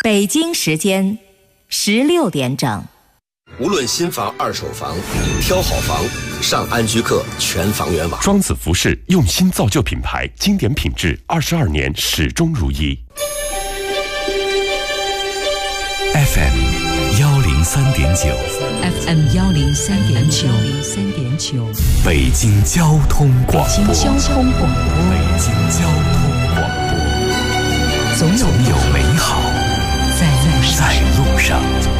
北京时间16点整。 无论新房、二手房，挑好房，上安居客全房源网。 双子服饰用心造就品牌，经典品质，22年始终如一。 FM 103.9 FM 103.9 北京交通广播。 北京交通广播。 北京交通广播。总有美好在路上。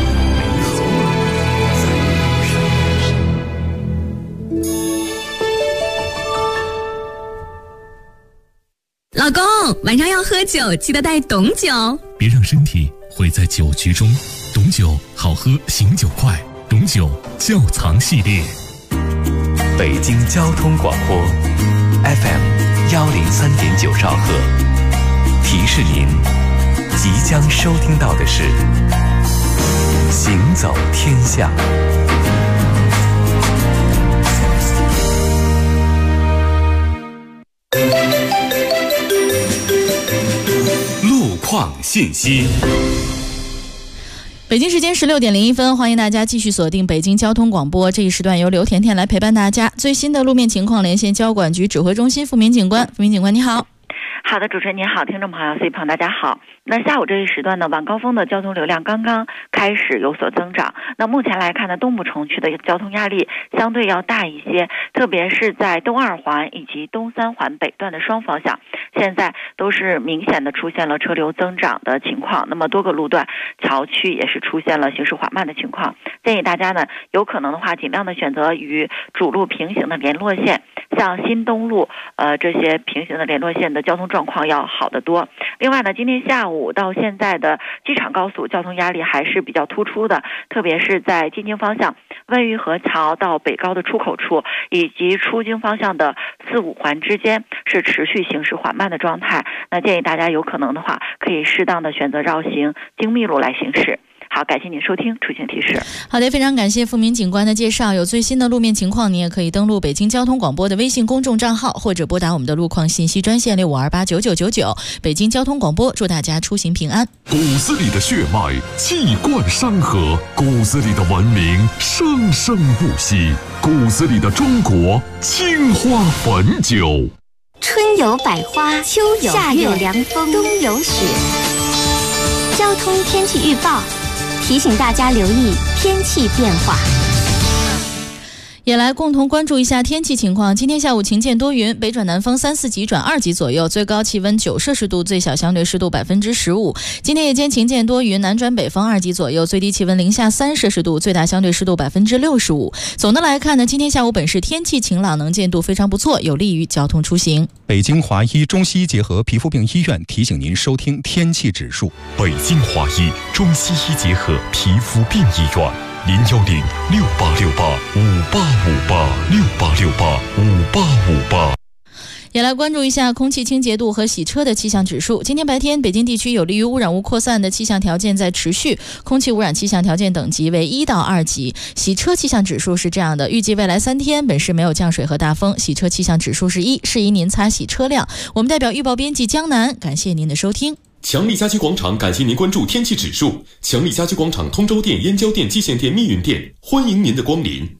老公，晚上要喝酒，记得带董酒， 别让身体毁在酒局中。董酒好喝，醒酒快。董酒窖藏系列。 北京交通广播 FM 103.9兆赫，提示您即将收听到的是行走天下。 路况信息。 北京时间16点01分，欢迎大家继续锁定北京交通广播。这一时段由刘甜甜来陪伴大家。最新的路面情况连线交管局指挥中心付明警官。付明警官，你好。 好的，主持人您好，听众朋友 C 朋友大家好。那下午这一时段呢，晚高峰的交通流量刚刚开始有所增长。那目前来看呢，东部城区的交通压力相对要大一些，特别是在东二环以及东三环北段的双方向，现在都是明显的出现了车流增长的情况。那么多个路段桥区也是出现了行驶缓慢的情况，建议大家呢，有可能的话尽量的选择与主路平行的联络线，像新东路这些平行的联络线的交通状况要好得多。另外呢，今天下午到现在的机场高速交通压力还是比较突出的，特别是在进京方向温榆河桥到北高的出口处，以及出京方向的4、5环之间是持续行驶缓慢的状态。那建议大家有可能的话，可以适当的选择绕行京密路来行驶。好，感谢您收听出行提示。 好的，非常感谢付明警官的介绍。有最新的路面情况，您也可以登录北京交通广播的微信公众账号，或者拨打我们的路况信息专线65289999。北京交通广播祝大家出行平安。 骨子里的血脉气贯山河，骨子里的文明生生不息，骨子里的中国青花汾酒。 春有百花，秋有夏有凉风，冬有雪。交通天气预报提醒大家留意天气变化。 也来共同关注一下天气情况。今天下午晴间多云，北转南风3、4级转2级左右，最高气温9摄氏度，最小相对湿度15%。今天夜间晴间多云，南转北风2级左右，最低气温零下3摄氏度，最大相对湿度65%。总的来看呢，今天下午本市天气晴朗，能见度非常不错，有利于交通出行。 北京华医中西医结合皮肤病医院提醒您收听天气指数。 北京华医中西医结合皮肤病医院。010-6868-5858，6868-5858。 也来关注一下空气清洁度和洗车的气象指数。今天白天，北京地区有利于污染物扩散的气象条件在持续，空气污染气象条件等级为1到2级。洗车气象指数是这样的，预计未来3天本市没有降水和大风，洗车气象指数是1，适宜您擦洗车辆。我们代表预报编辑江南，感谢您的收听。 强力家居广场感谢您关注天气指数。强力家居广场通州店、燕郊店、蓟县店、密云店，欢迎您的光临。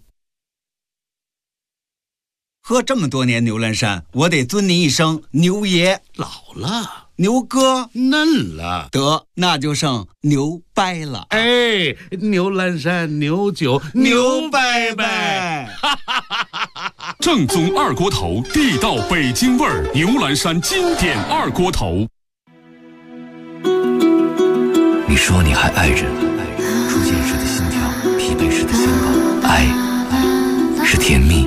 喝这么多年牛栏山，我得尊您一声牛爷。 老了， 牛哥嫩了， 得那就剩牛掰了。 哎，牛栏山牛酒牛掰掰。 正宗二锅头，地道北京味儿，牛栏山经典二锅头。 你说你还爱着，初见时的心跳，疲惫时的心动，爱是甜蜜。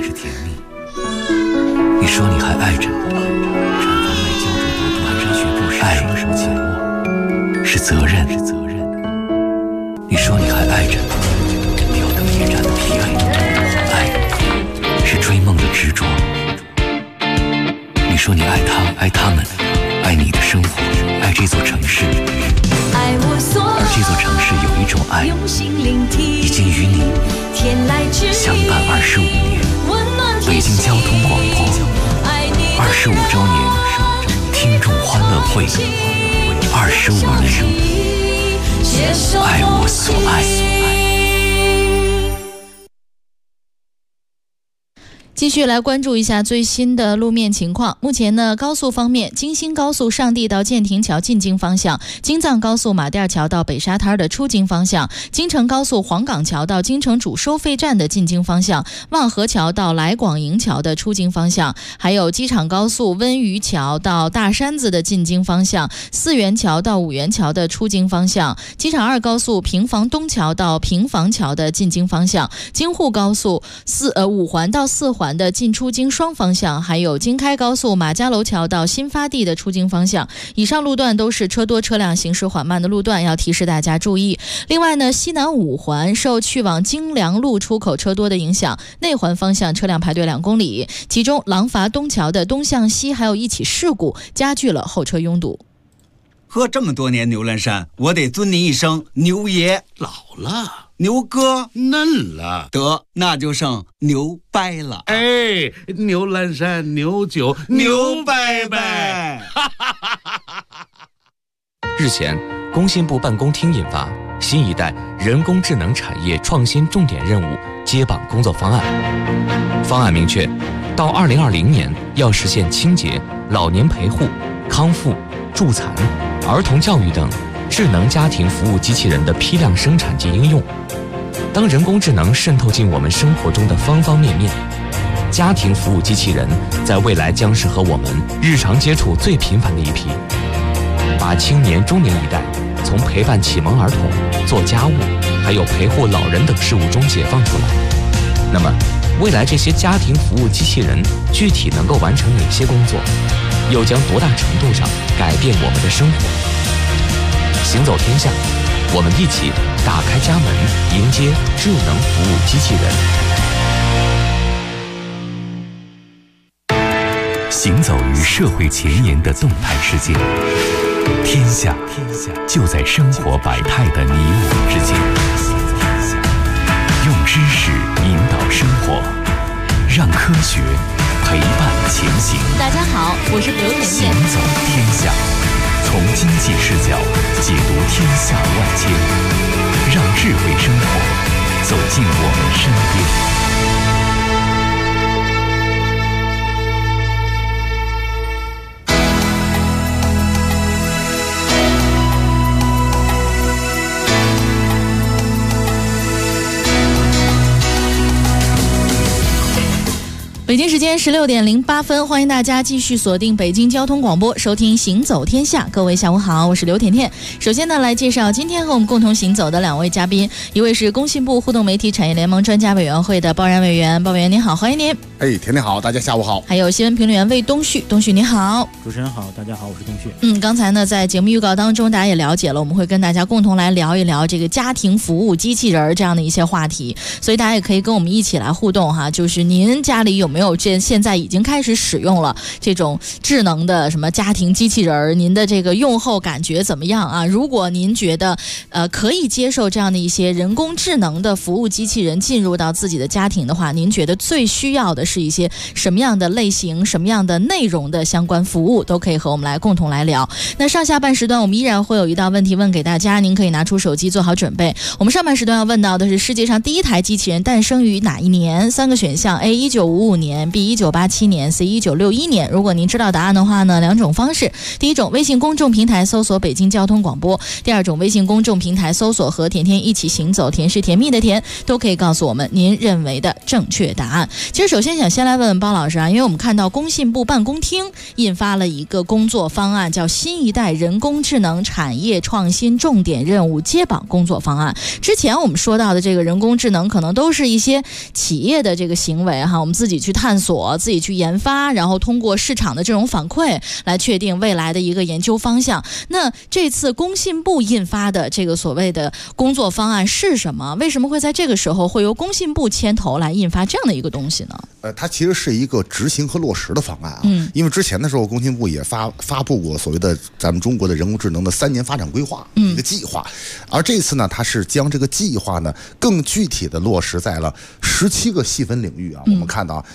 你说你还爱着，产房外胶着朵蹒跚学步时，爱什么紧握是责任。你说你还爱着，吊灯夜战的疲惫，爱是追梦的执着。你说你爱他，爱他们，爱你的生活，爱这座城市。而这座城市有一种爱，已经与你相伴25年。北京交通广播25周年听众欢乐会，25年爱我所爱。 继续来关注一下最新的路面情况。目前呢，高速方面，京新高速上地到建亭桥进京方向，京藏高速马甸桥到北沙滩的出京方向，京承高速黄岗桥到京承主收费站的进京方向，望河桥到来广营桥的出京方向，还有机场高速温榆桥到大山子的进京方向，四元桥到五元桥的出京方向，机场二高速平房东桥到平房桥的进京方向，京沪高速五环到四环的进出京双方向，还有京开高速马家楼桥到新发地的出京方向。以上路段都是车多车辆行驶缓慢的路段，要提示大家注意。另外呢，西南五环受去往京良路出口车多的影响，内环方向车辆排队2公里，其中廊坊东桥的东向西还有一起事故，加剧了后车拥堵。 喝这么多年牛栏山，我得尊您一声牛爷。 老了， 牛哥嫩了， 得那就剩牛掰了。 哎，牛栏山牛酒牛掰掰。 日前，工信部办公厅印发新一代人工智能产业创新重点任务接榜工作方案。方案明确，到2020年要实现清洁、老年陪护、康复、助残、儿童教育等智能家庭服务机器人的批量生产及应用。当人工智能渗透进我们生活中的方方面面，家庭服务机器人在未来将是和我们日常接触最频繁的一批，把青年中年一代从陪伴启蒙儿童、做家务，还有陪护老人等事务中解放出来。那么，未来这些家庭服务机器人具体能够完成哪些工作，又将多大程度上改变我们的生活？行走天下，我们一起打开家门，迎接智能服务机器人。 行走于社会前沿的动态世界，天下就在生活百态的你我之间。用知识引导生活，让科学陪伴前行。 大家好，我是刘甜甜。 行走天下，从经济视角解读天下万千，让智慧生活走进我们身边。 北京时间16点08分，欢迎大家继续锁定北京交通广播，收听行走天下。各位下午好，我是刘甜甜。首先呢，来介绍今天和我们共同行走的2位嘉宾，一位是工信部互动媒体产业联盟专家委员会的包然委员，包委员您好，欢迎您。 甜甜好，大家下午好。 还有新闻评论员魏东旭，东旭你好。 主持人好，大家好，我是东旭。 刚才呢在节目预告当中，大家也了解了，我们会跟大家共同来聊一聊这个家庭服务机器人这样的一些话题，所以大家也可以跟我们一起来互动哈，就是您家里有没有现在已经开始使用了这种智能的什么家庭机器人，您的这个用后感觉怎么样啊？如果您觉得可以接受这样的一些人工智能的服务机器人进入到自己的家庭的话，您觉得最需要的是一些什么样的类型、什么样的内容的相关服务，都可以和我们来共同来聊。那上下半时段我们依然会有一道问题问给大家，您可以拿出手机做好准备。我们上半时段要问到的是世界上第一台机器人诞生于哪一年？3个选项 A 1955年 B 1987年 C 1961年。如果您知道答案的话呢，2种方式。第一种，微信公众平台搜索北京交通广播；第二种，微信公众平台搜索和甜甜一起行走，甜是甜蜜的甜，都可以告诉我们您认为的正确答案。其实首先想先来问问包老师啊，因为我们看到工信部办公厅印发了一个工作方案，叫新一代人工智能产业创新重点任务接榜工作方案。之前我们说到的这个人工智能可能都是一些企业的这个行为哈，我们自己去探索，自己去研发，然后通过市场的这种反馈来确定未来的一个研究方向。那这次工信部印发的这个所谓的工作方案是什么？为什么会在这个时候会由工信部牵头来印发这样的一个东西呢？ 它其实是一个执行和落实的方案啊。因为之前的时候，工信部也发布过所谓的咱们中国的人工智能的3年发展规划一个计划，而这次呢，它是将这个计划呢更具体的落实在了17个细分领域啊。我们看到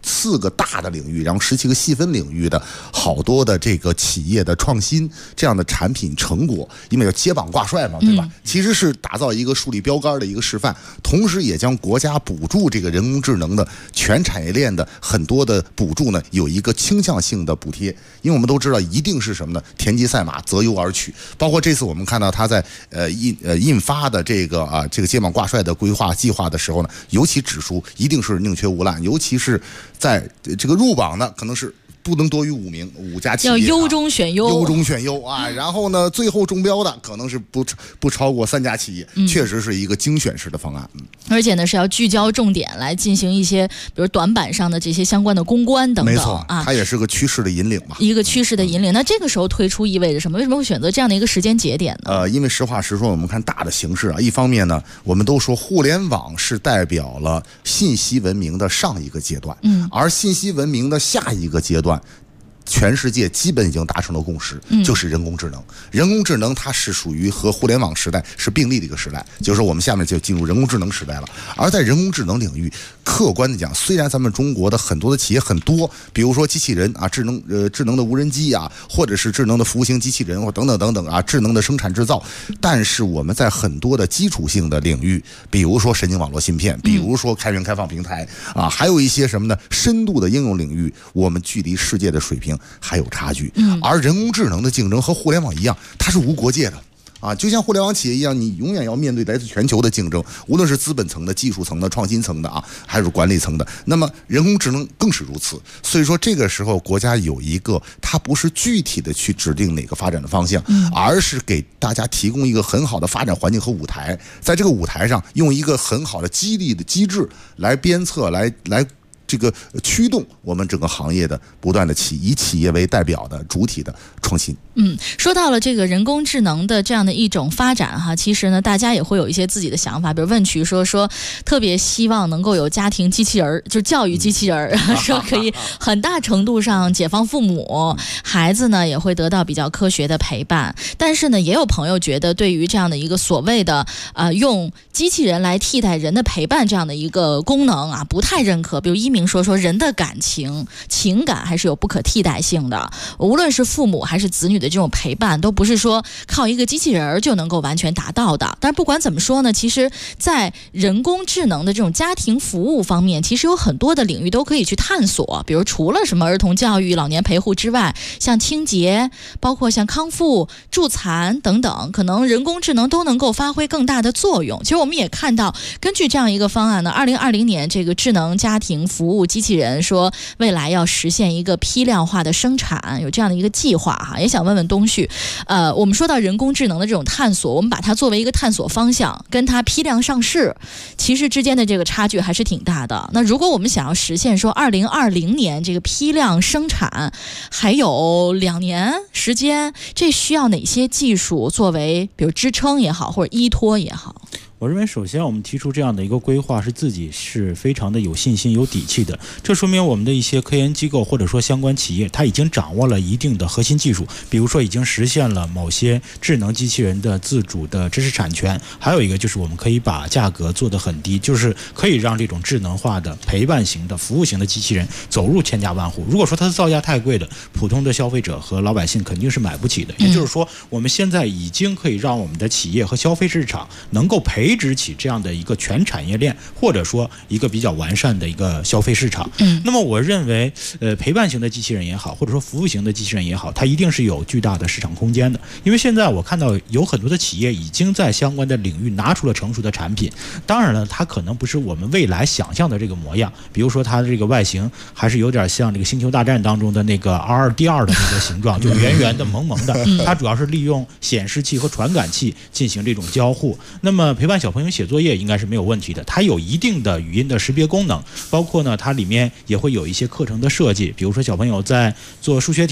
4个大的领域，然后17个细分领域的好多的这个企业的创新这样的产品成果，因为要接榜挂帅嘛，对吧？其实是打造一个树立标杆的一个示范，同时也将国家补助这个人工智能的全产业链的很多的补助呢，有一个倾向性的补贴，因为我们都知道一定是什么呢？田忌赛马，择优而取。包括这次我们看到他在印发的这个接榜挂帅的规划计划的时候呢，尤其指出一定是宁缺毋滥，尤其是在这个入榜的可能是不能多于5名，5家企业要优中选优， 优中选优啊。然后呢，最后中标的可能是不超过3家企业，确实是一个精选式的方案。 而且呢，是要聚焦重点来进行一些，比如短板上的这些相关的公关等等。 没错啊，它也是个趋势的引领嘛， 一个趋势的引领。那这个时候推出意味着什么？为什么会选择这样的一个时间节点呢？ 因为实话实说，我们看大的形势啊，一方面呢，我们都说互联网是代表了信息文明的上一个阶段，而信息文明的下一个阶段，全世界基本已经达成了共识，就是人工智能。人工智能它是属于和互联网时代是并立的一个时代，就是说我们下面就进入人工智能时代了。而在人工智能领域，客观的讲，虽然咱们中国的很多的企业很多，比如说机器人啊，智能的无人机啊，或者是智能的服务型机器人或等等等等啊，智能的生产制造，但是我们在很多的基础性的领域，比如说神经网络芯片，比如说开源开放平台啊，还有一些什么呢？深度的应用领域，我们距离世界的水平还有差距。而人工智能的竞争和互联网一样，它是无国界的啊，就像互联网企业一样，你永远要面对来自全球的竞争，无论是资本层的、技术层的、创新层的啊，还是管理层的。那么人工智能更是如此。所以说这个时候国家有一个，它不是具体的去指定哪个发展的方向，而是给大家提供一个很好的发展环境和舞台，在这个舞台上用一个很好的激励的机制来鞭策，来这个驱动我们整个行业的不断的以企业为代表的主体的创新。 说到了这个人工智能的这样的一种发展哈，其实呢，大家也会有一些自己的想法，比如问渠说特别希望能够有家庭机器人，就教育机器人，说可以很大程度上解放父母，孩子呢也会得到比较科学的陪伴。但是呢，也有朋友觉得对于这样的一个所谓的用机器人来替代人的陪伴这样的一个功能啊，不太认可。比如一鸣说人的情感还是有不可替代性的，无论是父母还是子女的这种陪伴，都不是说靠一个机器人就能够完全达到的。但是不管怎么说呢，其实在人工智能的这种家庭服务方面，其实有很多的领域都可以去探索。比如除了什么儿童教育、老年陪护之外，像清洁，包括像康复、助残等等，可能人工智能都能够发挥更大的作用。其实我们也看到，根据这样一个方案呢，2020年这个智能家庭服务机器人说未来要实现一个批量化的生产，有这样的一个计划哈。也想问问东旭，我们说到人工智能的这种探索，我们把它作为一个探索方向，跟它批量上市，其实之间的这个差距还是挺大的。那如果我们想要实现说2020年这个批量生产，还有2年时间，这需要哪些技术作为比如支撑也好，或者依托也好？ 我认为首先我们提出这样的一个规划是自己是非常的有信心有底气的，这说明我们的一些科研机构或者说相关企业，它已经掌握了一定的核心技术，比如说已经实现了某些智能机器人的自主的知识产权，还有一个就是我们可以把价格做得很低，就是可以让这种智能化的陪伴型的服务型的机器人走入千家万户。如果说它的造价太贵的，普通的消费者和老百姓肯定是买不起的。也就是说我们现在已经可以让我们的企业和消费市场能够培植起这样的一个全产业链，或者说一个比较完善的一个消费市场。那么我认为陪伴型的机器人也好，或者说服务型的机器人也好，它一定是有巨大的市场空间的。因为现在我看到有很多的企业已经在相关的领域拿出了成熟的产品，当然了，它可能不是我们未来想象的这个模样，比如说它的这个外形还是有点像这个星球大战当中的那个 R2D2 的那个形状，就圆圆的萌萌的，它主要是利用显示器和传感器进行这种交互。那么陪伴小朋友写作业应该是没有问题的，它有一定的语音的识别功能，包括呢它里面也会有一些课程的设计，比如说小朋友在做数学题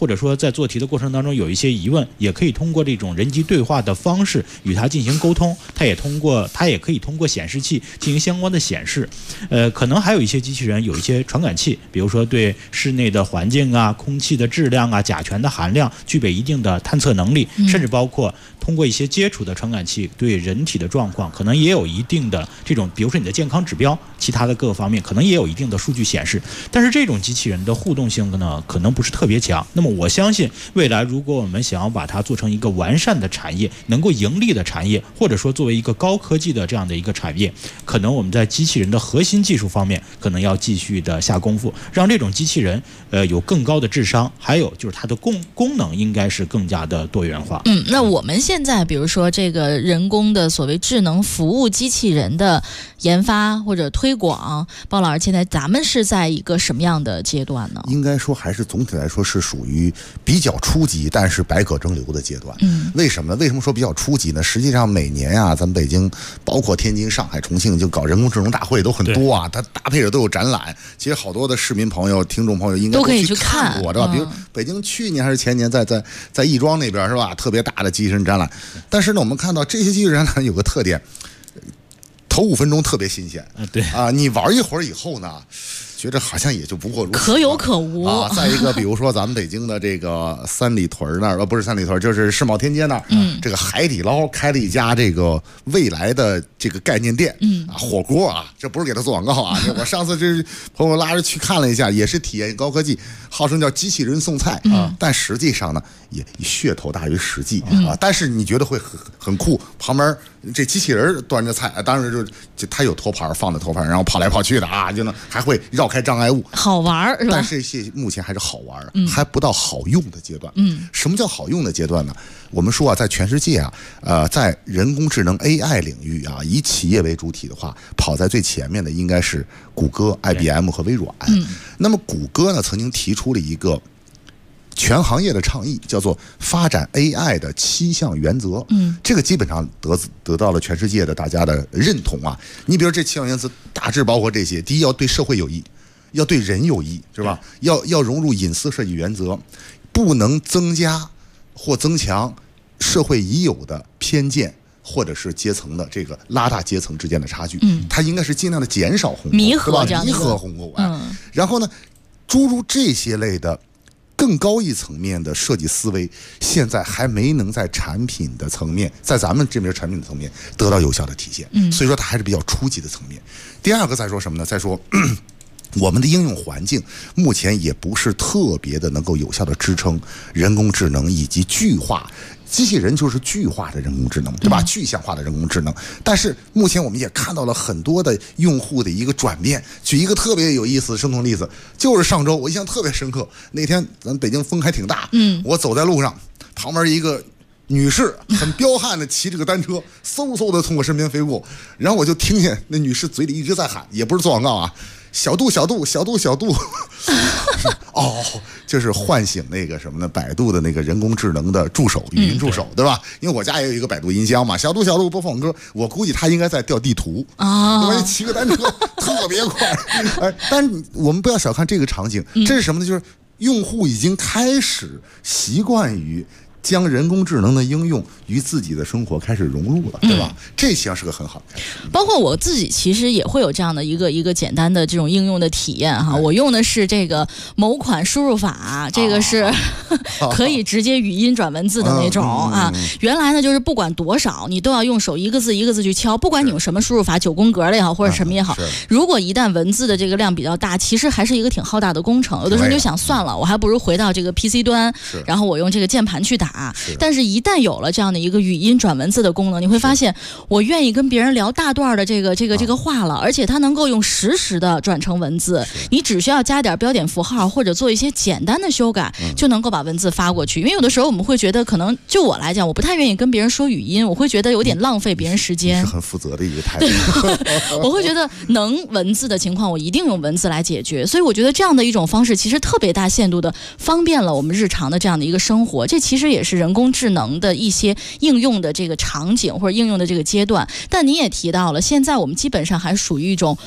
或者说在做题的过程当中有一些疑问，也可以通过这种人机对话的方式与它进行沟通。它也可以通过显示器进行相关的显示。可能还有一些机器人有一些传感器，比如说对室内的环境啊、空气的质量啊、甲醛的含量具备一定的探测能力，甚至包括通过一些接触的传感器对人体的状况可能也有一定的这种，比如说你的健康指标，其他的各个方面可能也有一定的数据显示。但是这种机器人的互动性呢，可能不是特别强。那么我相信未来如果我们想要把它做成一个完善的产业，能够盈利的产业，或者说作为一个高科技的这样的一个产业，可能我们在机器人的核心技术方面可能要继续的下功夫，让这种机器人有更高的智商，还有就是它的功能应该是更加的多元化。 那我们现在比如说这个人工的所谓智能服务机器人的研发或者推广，包老师现在咱们是在一个什么样的阶段呢？ 应该说还是总体来说是属于比较初级，但是百舸争流的阶段。为什么呢？为什么说比较初级呢？实际上每年啊，咱们北京包括天津、上海、重庆就搞人工智能大会都很多啊，它搭配着都有展览。其实好多的市民朋友、听众朋友应该都可以去看过，对吧？比如北京去年还是前年在亦庄那边是吧，特别大的机器人展览。但是呢，我们看到这些机器人展览有个特点，头5分钟特别新鲜， 对啊，你玩一会儿以后呢，觉得好像也就不过如此， 可有可无啊。再一个，比如说咱们北京的这个三里屯那儿，不是三里屯，就是世贸天阶那儿，这个海底捞开了一家这个未来的这个概念店，火锅啊，这不是给他做广告啊。我上次这朋友拉着去看了一下，也是体验高科技，号称叫机器人送菜啊，但实际上呢，也噱头大于实际啊。但是你觉得会很酷，旁边这机器人端着菜，当然就他有托盘放在托盘，然后跑来跑去的啊，就能还会绕开障碍物， 好玩是吧？ 但是这些目前还是好玩，还不到好用的阶段。什么叫好用的阶段呢？我们说啊，在全世界啊，在人工智能 AI 领域啊，以企业为主体的话，跑在最前面的应该是谷歌、IBM 和微软。那么谷歌呢，曾经提出了一个全行业的倡议，叫做发展 AI 的7项原则。这个基本上得到了全世界的大家的认同啊。你比如这7项原则大致包括这些：第一，要对社会有益，要对人有益，是吧？要融入隐私设计原则，不能增加或增强社会已有的偏见，或者是阶层的这个拉大阶层之间的差距。它应该是尽量的减少鸿沟， 弥合鸿沟。然后呢，诸如这些类的更高一层面的设计思维，现在还没能在产品的层面，在咱们这边产品的层面得到有效的体现。所以说它还是比较初级的层面。第二个再说什么呢？再说我们的应用环境目前也不是特别的能够有效的支撑人工智能以及具化。机器人就是具化的人工智能，对吧？具象化的人工智能。但是目前我们也看到了很多的用户的一个转变。举一个特别有意思的生动例子，就是上周我印象特别深刻。那天咱北京风还挺大，我走在路上，旁边一个女士很彪悍的骑这个单车，嗖嗖的从我身边飞过，然后我就听见那女士嘴里一直在喊，也不是做广告啊，小度小度小度小度哦，就是唤醒那个什么呢？百度的那个人工智能的助手，语音助手，对吧？因为我家也有一个百度音箱嘛，小度小度播放歌，我估计他应该在调地图啊，对吧？骑个单车特别快，但是我们不要小看这个场景，这是什么呢？就是用户已经开始习惯于将人工智能的应用与自己的生活开始融入了，对吧？这实际上是个很好的开始。 包括我自己其实也会有这样的一个简单的这种应用的体验哈。我用的是这个某款输入法，这个是可以直接语音转文字的那种啊。原来呢，就是不管多少，你都要用手一个字一个字去敲，不管你用什么输入法，9宫格的也好，或者什么也好。如果一旦文字的这个量比较大，其实还是一个挺浩大的工程。有的时候就想算了，我还不如回到这个 PC 端，然后我用这个键盘去打。但是一旦有了这样的一个语音转文字的功能，你会发现我愿意跟别人聊大段的这个话了，而且它能够用实时的转成文字，你只需要加点标点符号或者做一些简单的修改，就能够把文字发过去。因为有的时候我们会觉得，可能就我来讲，我不太愿意跟别人说语音，我会觉得有点浪费别人时间。 是很负责的一个态度。 我会觉得能文字的情况，我一定用文字来解决。所以我觉得这样的一种方式，其实特别大限度的方便了我们日常的这样的一个生活。这其实也是人工智能的一些应用的这个场景或者应用的这个阶段。但你也提到了，现在我们基本上还属于一种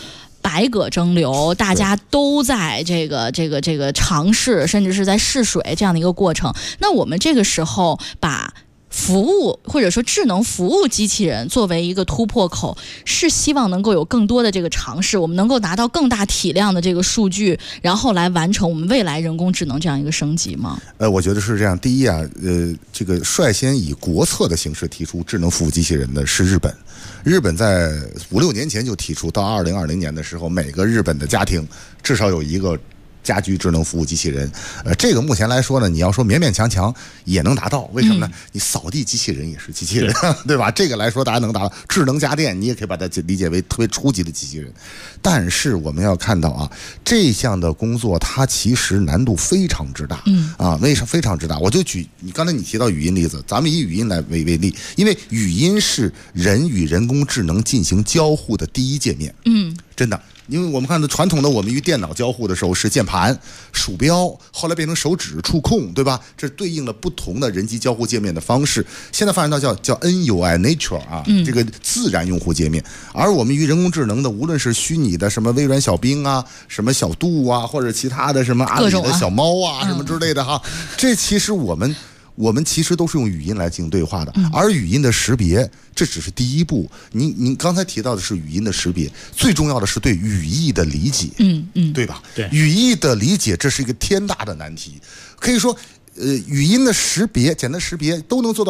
百舸争流，大家都在这个尝试，甚至是在试水这样的一个过程。那我们这个时候把服务或者说智能服务机器人作为一个突破口，是希望能够有更多的这个尝试，我们能够拿到更大体量的这个数据，然后来完成我们未来人工智能这样一个升级吗？ 我觉得是这样。第一啊，这个率先以国策的形式提出智能服务机器人的是日本。日本在5-6年前就提出，到2020年的时候，每个日本的家庭至少有一个家居智能服务机器人。这个目前来说呢，你要说勉勉强强也能达到，为什么呢？你扫地机器人也是机器人，对吧？这个来说大家能达到。智能家电你也可以把它理解为特别初级的机器人。但是我们要看到啊，这项的工作它其实难度非常之大，为什么非常之大？我就举你刚才你提到语音例子，咱们以语音来为例，因为语音是人与人工智能进行交互的第一界面，真的。因为我们看到传统的我们与电脑交互的时候是键盘、鼠标，后来变成手指触控，对吧？这对应了不同的人机交互界面的方式。现在发展到叫 NUI Nature 啊，这个自然用户界面。而我们与人工智能的，无论是虚拟的什么微软小冰啊、什么小度啊，或者其他的什么阿里的小猫啊什么之类的哈，这其实我们其实都是用语音来进行对话的，而语音的识别这只是第一步。您刚才提到的是语音的识别，最重要的是对语义的理解，对吧？对，语义的理解这是一个天大的难题，可以说。语音的识别，简单识别都能做到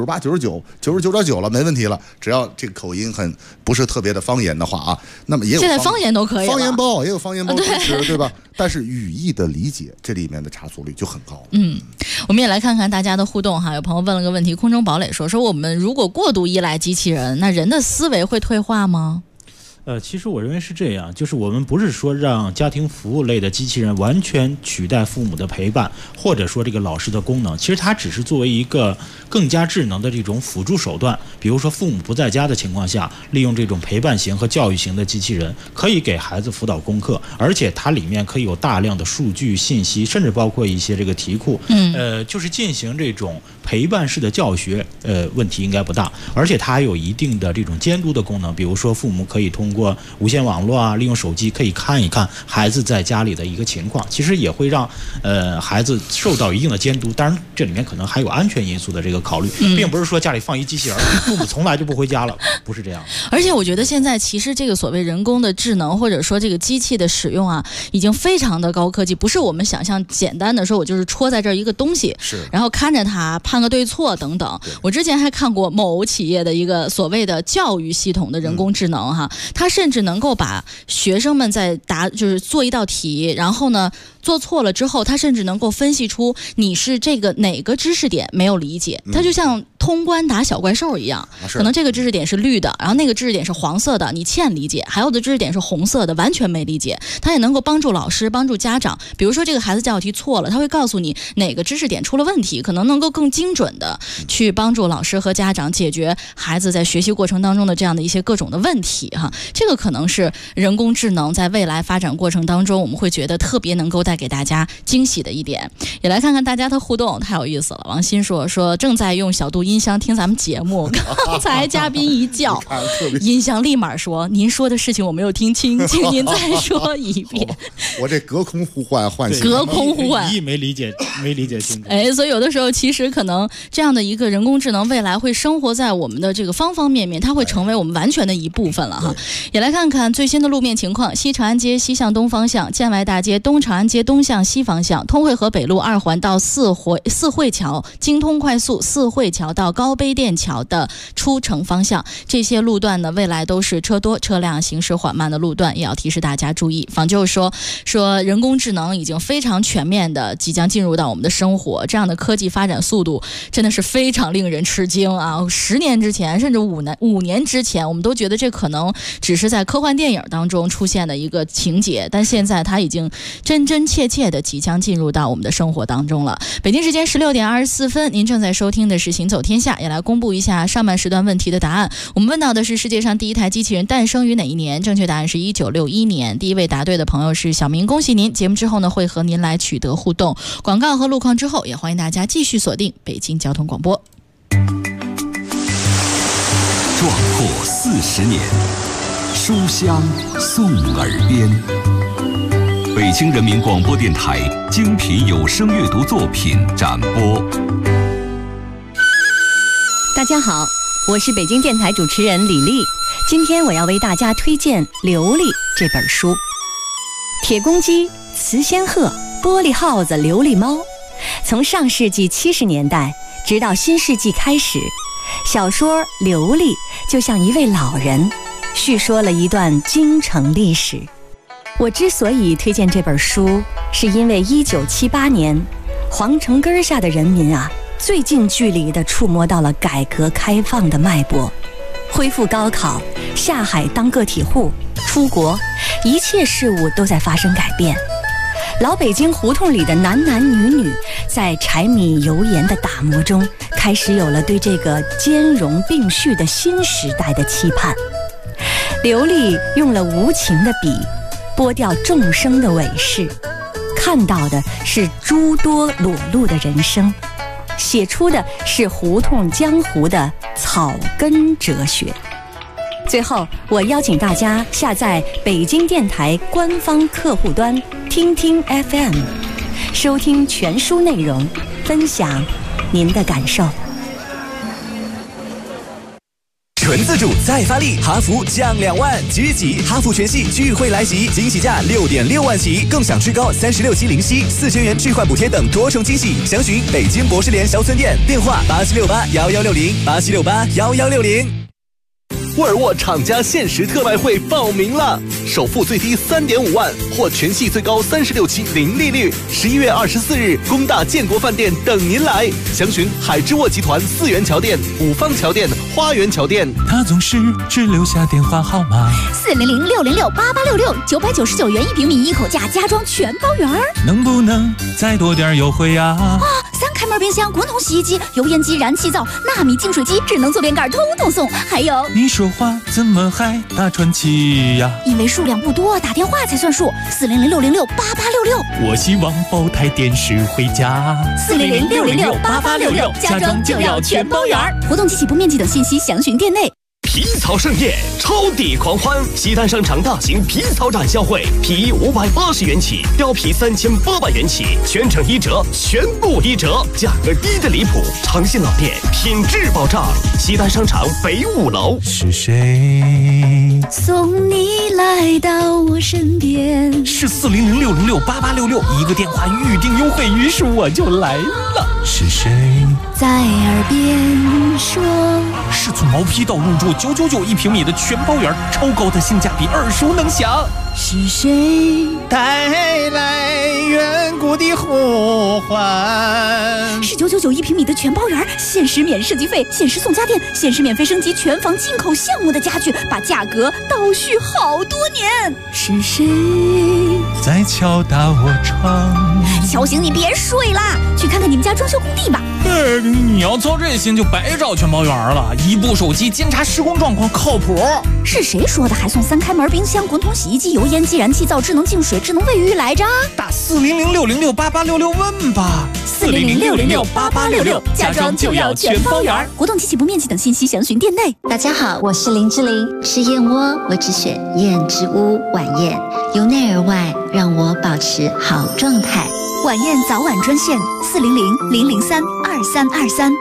98%、99%、99.9%了，没问题了。只要这个口音不是特别的方言的话啊，那么也有现在方言都可以了， 方言包也有方言包支持，对吧？但是语义的理解，这里面的差错率就很高。 我们也来看看大家的互动哈。有朋友问了个问题，空中堡垒说我们如果过度依赖机器人，那人的思维会退化吗？ 其实我认为是这样，就是我们不是说让家庭服务类的机器人完全取代父母的陪伴，或者说这个老师的功能，其实它只是作为一个更加智能的这种辅助手段。比如说父母不在家的情况下，利用这种陪伴型和教育型的机器人，可以给孩子辅导功课，而且它里面可以有大量的数据信息，甚至包括一些这个题库，就是进行这种陪伴式的教学，问题应该不大。而且它还有一定的这种监督的功能，比如说父母可以通过无线网络啊，利用手机可以看一看孩子在家里的一个情况，其实也会让孩子受到一定的监督。当然这里面可能还有安全因素的这个考虑，并不是说家里放一机器人父母从来就不回家了，不是这样。 而且我觉得现在其实这个所谓人工的智能或者说这个机器的使用啊，已经非常的高科技，不是我们想象简单的说我就是戳在这儿一个东西，然后看着它判个对错等等。我之前还看过某企业的一个所谓的教育系统的人工智能哈，它甚至能够把学生们在就是做一道题，然后呢做错了之后，它甚至能够分析出你是这个哪个知识点没有理解，它就像通关打小怪兽一样，可能这个知识点是绿的，然后那个知识点是黄色的，你欠理解，还有的知识点是红色的，完全没理解。它也能够帮助老师帮助家长，比如说这个孩子教题错了，他会告诉你哪个知识点出了问题，可能够更精准的去帮助老师和家长解决孩子在学习过程当中的这样的一些各种的问题哈。这个可能是人工智能在未来发展过程当中我们会觉得特别能够带给大家惊喜的一点。也来看看大家的互动，太有意思了。王鑫说正在用小度音箱听咱们节目，刚才嘉宾一叫音箱立马说您说的事情我没有听清，请您再说一遍。 我这隔空呼唤隔空呼唤没理解清楚。 所以有的时候其实可能这样的一个人工智能未来会生活在我们的这个方方面面，它会成为我们完全的一部分了哈。也来看看最新的路面情况。西长安街西向东方向，建外大街东长安街东向西方向，通惠河北路2环到四惠桥，京通快速四惠桥到高碑店桥的出城方向，这些路段呢未来都是车多车辆行驶缓慢的路段，也要提示大家注意。仿旧说人工智能已经非常全面的即将进入到我们的生活，这样的科技发展速度真的是非常令人吃惊啊！10年之前甚至5年之前，我们都觉得这可能只是在科幻电影当中出现的一个情节，但现在它已经真真切切的即将进入到我们的生活当中了。北京时间16点24分，您正在收听的是行走天下，也来公布一下上半时段问题的答案。我们问到的是世界上第一台机器人诞生于哪一年？正确答案是1961年。第一位答对的朋友是小明，恭喜您！节目之后呢，会和您来取得互动。广告和路况之后，也欢迎大家继续锁定北京交通广播。 壮阔40年， 书香送耳边。北京人民广播电台精品有声阅读作品展播。 大家好，我是北京电台主持人李丽。今天我要为大家推荐《琉璃》这本书。铁公鸡、雌仙鹤、玻璃耗子、琉璃猫，从上世纪70年代直到新世纪开始，小说《琉璃》就像一位老人，叙说了一段京城历史。我之所以推荐这本书，是因为1978年，皇城根下的人民啊，最近距离地触摸到了改革开放的脉搏，恢复高考，下海当个体户，出国，一切事物都在发生改变。老北京胡同里的男男女女，在柴米油盐的打磨中，开始有了对这个兼容并蓄的新时代的期盼。琉璃用了无情的笔，剥掉众生的伪饰，看到的是诸多裸露的人生，写出的是胡同江湖的草根哲学。最后，我邀请大家下载北京电台官方客户端听听 FM， 收听全书内容，分享您的感受。 纯自主再发力，哈弗降2万，即挤哈弗全系聚会来袭，惊喜价6.6万起，更享最高36期零息，4000元置换补贴等多重惊喜。详询北京博士联销村店，电话87681160，87681160。 沃尔沃厂家限时特卖会报名了，首付最低3.5万，或全系最高36期零利率。11月24日，工大建国饭店等您来。详询海之沃集团4元桥店、五方桥店、花园桥店。 他总是只留下电话号码 400-606-8866，999元1平米，一口价家装全包圆儿。 能不能再多点优惠呀？ 3开门冰箱、滚筒洗衣机、油烟机、燃气灶、纳米净水机、智能坐便盖，通通送。还有， 你说话怎么还大喘气呀？ 因为数量不多，打电话才算数。400-606-8866。 我希望包台电视回家。 400-606-8866，家装就要全包圆儿。活动及起步面积等信息详询店内。 皮草盛宴，超抵狂欢！西单商场大型皮草展销会，皮衣580元起，貂皮3800元起，全程1折，全部1折，价格低得离谱。诚信老店，品质保障。西单商场北5楼。 是谁送你来到我身边？ 是400-606-8866，一个电话预定优惠，于是我就来了。是谁在耳边说？ 是从毛坯到入住999一平米的全包圆，超高的性价比，耳熟能详。 是谁带来远古的呼唤？ 是999一平米的全包圆，限时免设计费，限时送家电，限时免费升级全房进口项目的家具，把价格倒叙好多年。是谁在敲打我窗？ 敲醒你别睡啦，去看看你们家装修工地吧。 你要操这心就白找全包圆了，一部手机监察施工状况靠谱。 是谁说的还送3开门冰箱、滚筒洗衣机、油烟机、燃气灶、智能净水、智能卫浴来着？ 打400-606-8866问吧。 400-606-8866，家装就要全包圆。活动及起步面积等信息详询店内。 大家好，我是林志玲，吃燕窝我只选燕之屋晚宴，由内而外让我保持好状态。 晚宴早晚专线400-003-2323。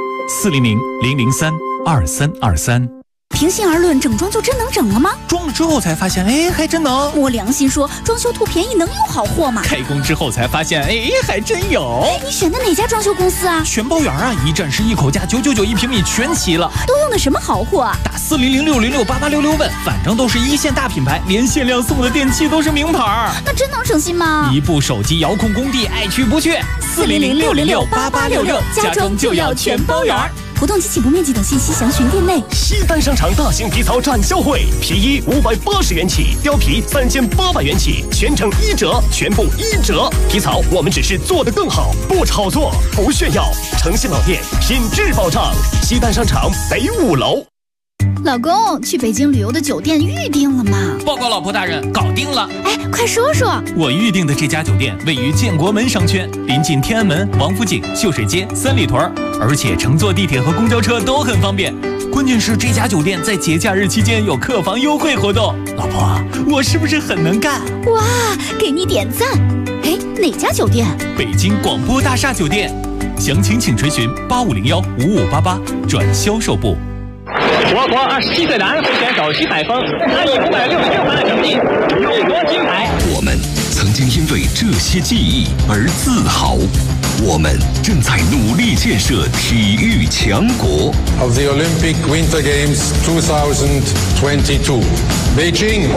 400-003-2323。 平心而论，整装就真能整了吗？ 装了之后才发现，哎，还真能。 摸良心说，装修图便宜能有好货吗？ 开工之后才发现，哎，还真有。 你选的哪家装修公司啊？ 全包圆啊，一站式一口价999一平米全齐了。 都用的什么好货啊？ 打400-606-8866问，反正都是一线大品牌，连限量送的电器都是名牌。 那真能省心吗？ 一部手机遥控工地，爱去不去。 400-606-8866，家装就要全包圆。活动及起步面积等信息详询店内。 西单商场大型皮草展销会，皮衣580元起，貂皮3800元起，全程1折，全部1折。皮草我们只是做得更好，不炒作，不炫耀。诚信老店，品质保障。西单商场北5楼。 老公，去北京旅游的酒店预定了吗？ 报告老婆大人，搞定了。 哎，快说说。 我预定的这家酒店位于建国门商圈，临近天安门、王府井、秀水街、三里屯，而且乘坐地铁和公交车都很方便。关键是这家酒店在节假日期间有客房优惠活动。老婆，我是不是很能干？ 哇，给你点赞。哎，哪家酒店？ 北京广播大厦酒店。详情请垂询8501-5588转销售部。 我国27岁男会选手徐海峰，他以566分的成绩勇夺金牌。 我们曾经因为这些记忆而自豪，我们正在努力建设体育强国。 Of the Olympic Winter Games 2022, Beijing。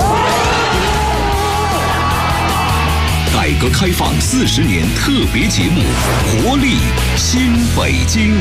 改革开放40年特别节目《活力新北京》。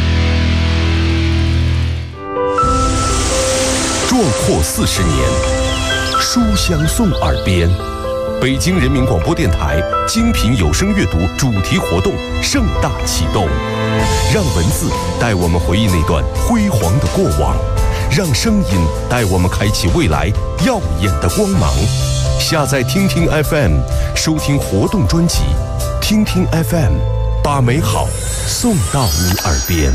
壮阔40年，书香送耳边。北京人民广播电台精品有声阅读主题活动盛大启动，让文字带我们回忆那段辉煌的过往，让声音带我们开启未来耀眼的光芒。下载听听 FM， 收听活动专辑，听听 FM， 把美好送到你耳边。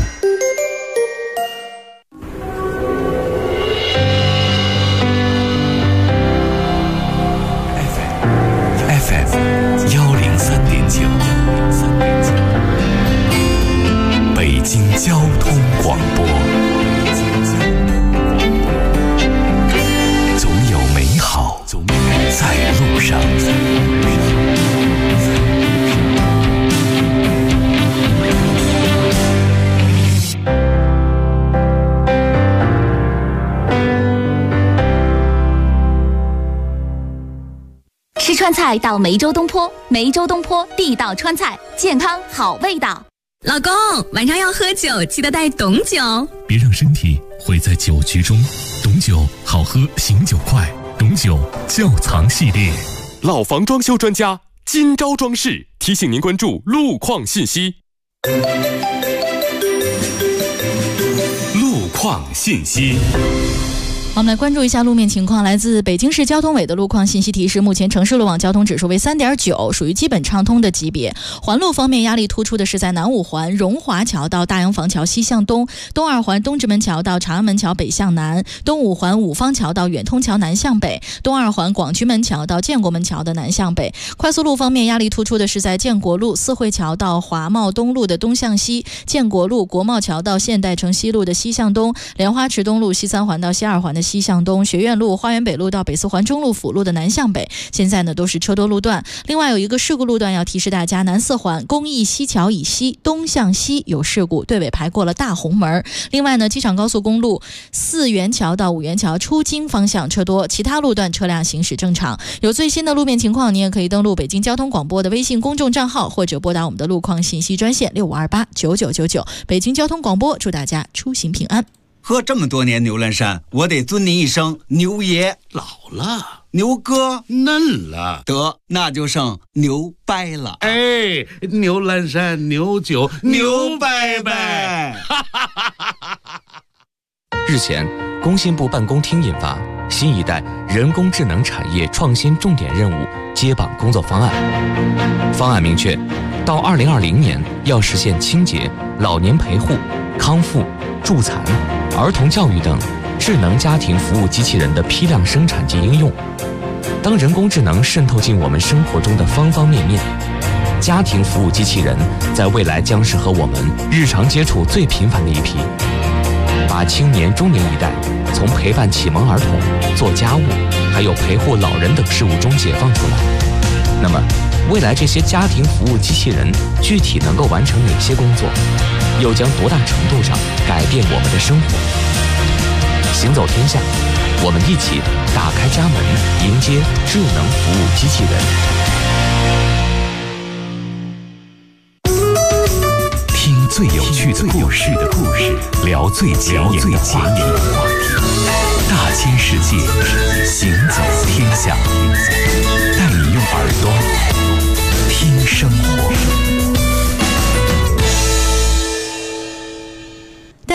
北京交通广播，总有美好在路上。 吃川菜到梅州东坡，梅州东坡地道川菜，健康好味道。 老公，晚上要喝酒，记得带董酒， 别让身体毁在酒局中。董酒好喝，醒酒快。董酒窖藏系列， 老房装修专家今朝装饰提醒您关注路况信息。 路况信息。 我们来关注一下路面情况。来自北京市交通委的路况信息提示，目前城市路网交通指数为 3.9， 属于基本畅通的级别。环路方面，压力突出的是在南五环荣华桥到大洋房桥西向东，东二环东直门桥到长安门桥北向南，东五环五方桥到远通桥南向北，东二环广渠门桥到建国门桥的南向北。快速路方面，压力突出的是在建国路四惠桥到华贸东路的东向西，建国路国贸桥到现代城西路的西向东，莲花池东路西三环到西二环的西向东，学院路花园北路到北四环中路辅路的南向北，现在呢都是车多路段。另外有一个事故路段要提示大家，南四环公益西桥以西东向西有事故，队尾排过了大红门。另外呢，机场高速公路四元桥到五元桥出京方向车多，其他路段车辆行驶正常。有最新的路面情况，你也可以登录北京交通广播的微信公众账号，或者拨打我们的路况信息专线65289999。北京交通广播祝大家出行平安。 喝这么多年牛栏山，我得尊您一声牛爷。 老了， 牛哥嫩了， 得那就剩牛掰了。 哎，牛栏山牛酒牛掰掰。 日前，工信部办公厅印发新一代人工智能产业创新重点任务接榜工作方案。方案明确，到2020年要实现清洁、老年陪护、康复、助残、儿童教育等智能家庭服务机器人的批量生产及应用。当人工智能渗透进我们生活中的方方面面，家庭服务机器人在未来将是和我们日常接触最频繁的一批，把青年中年一代从陪伴启蒙儿童、做家务还有陪护老人等事务中解放出来。那么未来这些家庭服务机器人具体能够完成哪些工作，又将多大程度上改变我们的生活？行走天下，我们一起打开家门，迎接智能服务机器人。 听最有趣的故事，聊最前沿的话题。大千世界，行走天下，带你用耳朵听生活。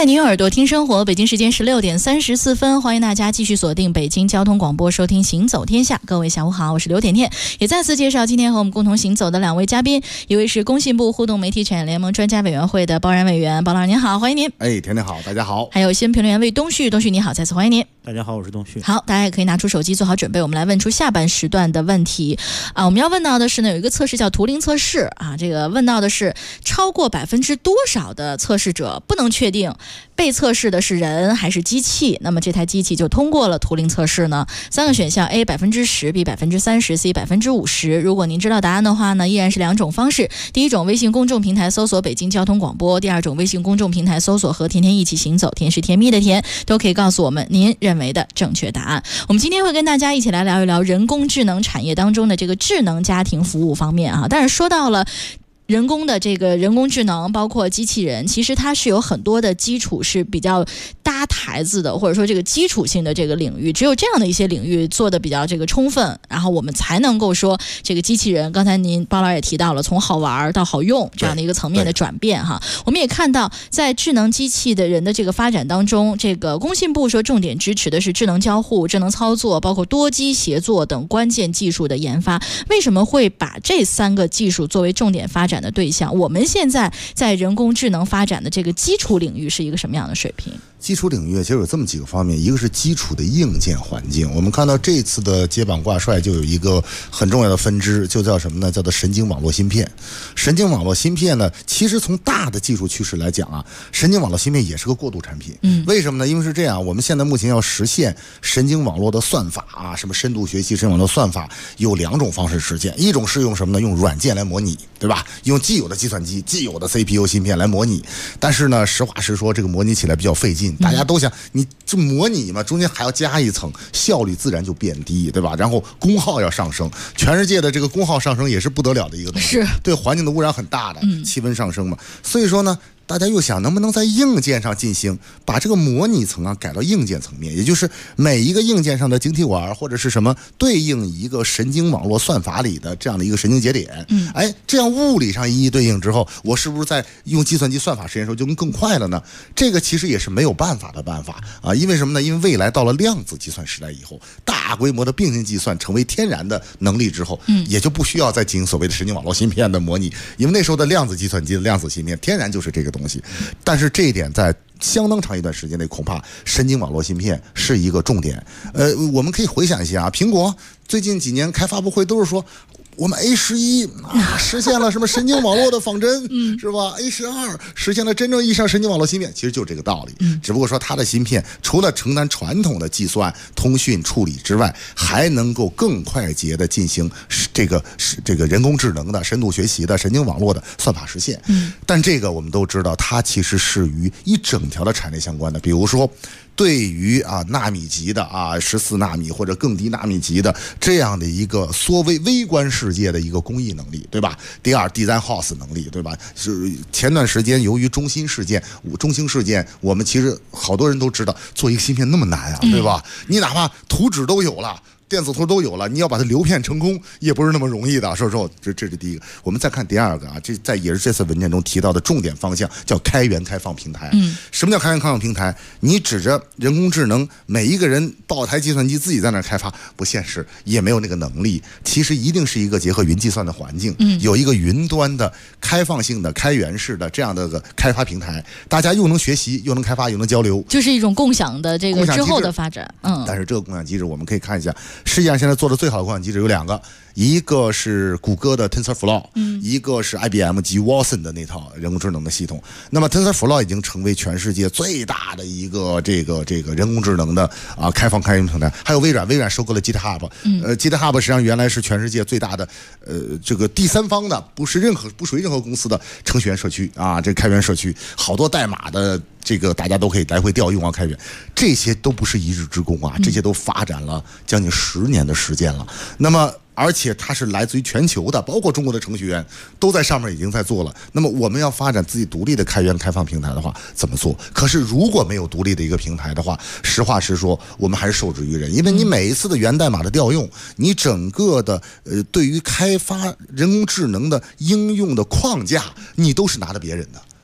带你用耳朵听生活，北京时间16点34分，欢迎大家继续锁定北京交通广播，收听行走天下。各位下午好，我是刘甜甜，也再次介绍今天和我们共同行走的两位嘉宾，一位是工信部互动媒体产业联盟专家委员会的包然委员，包老师您好，欢迎您。 甜甜好，大家好。 还有新闻评论员魏东旭，东旭你好，再次欢迎您。 大家好，我是东旭。 好，大家也可以拿出手机做好准备，我们来问出下半时段的问题啊。我们要问到的是呢，有一个测试叫图灵测试啊，这个问到的是超过%多少的测试者不能确定被测试的是人还是机器，那么这台机器就通过了图灵测试呢？3个选项 A 10%， B 30%， C 50%。如果您知道答案的话呢，依然是2种方式。第一种，微信公众平台搜索北京交通广播；第二种，微信公众平台搜索和甜甜一起行走，甜是甜蜜的甜，都可以告诉我们您认为的正确答案。我们今天会跟大家一起来聊一聊人工智能产业当中的这个智能家庭服务方面啊。但是说到了人工智能，包括机器人，其实它是有很多的基础是比较搭台子的，或者说这个基础性的这个领域，只有这样的一些领域做的比较这个充分，然后我们才能够说这个机器人，刚才您包老师也提到了，从好玩到好用这样的一个层面的转变哈。我们也看到在智能机器的人的这个发展当中，这个工信部说重点支持的是智能交互、智能操作，包括多机协作等关键技术的研发。为什么会把这3个技术作为重点发展的对象？我们现在在人工智能发展的这个基础领域是一个什么样的水平？ 基础领域其实有这么几个方面，一个是基础的硬件环境。我们看到这次的接榜挂帅就有一个很重要的分支，就叫什么呢？叫做神经网络芯片。神经网络芯片呢，其实从大的技术趋势来讲啊，神经网络芯片也是个过渡产品。为什么呢？因为是这样，我们现在目前要实现神经网络的算法啊，什么深度学习、神经网络算法有2种方式实现，一种是用什么呢？用软件来模拟，对吧？用既有的计算机、既有的 CPU 芯片来模拟，但是呢，实话实说，这个模拟起来比较费劲。大家都想，你这模拟嘛，中间还要加一层，效率自然就变低，对吧？然后功耗要上升，全世界的这个功耗上升也是不得了的一个东西，是对环境的污染很大的，气温上升嘛。所以说呢，大家又想能不能在硬件上进行把这个模拟层啊改到硬件层面，也就是每一个硬件上的晶体管或者是什么对应一个神经网络算法里的这样的一个神经节点，这样物理上一一对应之后，我是不是在用计算机算法实现的时候就更快了呢？这个其实也是没有办法的办法啊，因为什么呢？因为未来到了量子计算时代以后，大规模的并行计算成为天然的能力之后，也就不需要再进行所谓的神经网络芯片的模拟，因为那时候的量子计算机的量子芯片天然就是这个东西。但是这一点在相当长一段时间内，恐怕神经网络芯片是一个重点。我们可以回想一下啊，苹果最近几年开发布会都是说，我们 A11 实现了什么神经网络的仿真，是吧 ？A12 实现了真正意义上神经网络芯片，其实就是这个道理。只不过说它的芯片除了承担传统的计算、通讯处理之外，还能够更快捷的进行这个人工智能的、深度学习的、神经网络的算法实现。但这个我们都知道，它其实是与一整条的产业相关的，比如说。对于纳米级的14纳米或者更低纳米级的这样的一个缩微观世界的一个工艺能力，对吧？第二 ，design house 能力，对吧？是前段时间由于中兴事件，我们其实好多人都知道，做一个芯片那么难啊，对吧？你哪怕图纸都有了。电子图都有了，你要把它流片成功也不是那么容易的。说实话，这是第一个。我们再看第二个啊，也是这次文件中提到的重点方向，叫开源开放平台。什么叫开源开放平台？你指着人工智能，每一个人抱台计算机自己在那开发不现实，也没有那个能力。其实一定是一个结合云计算的环境，有一个云端的开放性的开源式的这样的个开发平台，大家又能学习，又能开发，又能交流， 就是一种共享的这个之后的发展。 但是这个共享机制我们可以看一下。世界上现在做的最好的共享机制有2个，一个是谷歌的 TensorFlow，一个是 IBM 及 Watson 的那套人工智能的系统。那么 TensorFlow 已经成为全世界最大的一个这个人工智能的开放开源平台。还有微软收购了 GitHub，GitHub 实际上原来是全世界最大的这个第三方的，不属于任何公司的程序员社区啊，这开源社区，好多代码的。这个大家都可以来回调用开源，这些都不是一日之功啊，这些都发展了将近10年的时间了。那么而且它是来自于全球的，包括中国的程序员都在上面已经在做了。那么我们要发展自己独立的开源开放平台的话，怎么做？可是如果没有独立的一个平台的话，实话实说，我们还是受制于人，因为你每一次的源代码的调用，你整个的对于开发人工智能的应用的框架，你都是拿着别人的。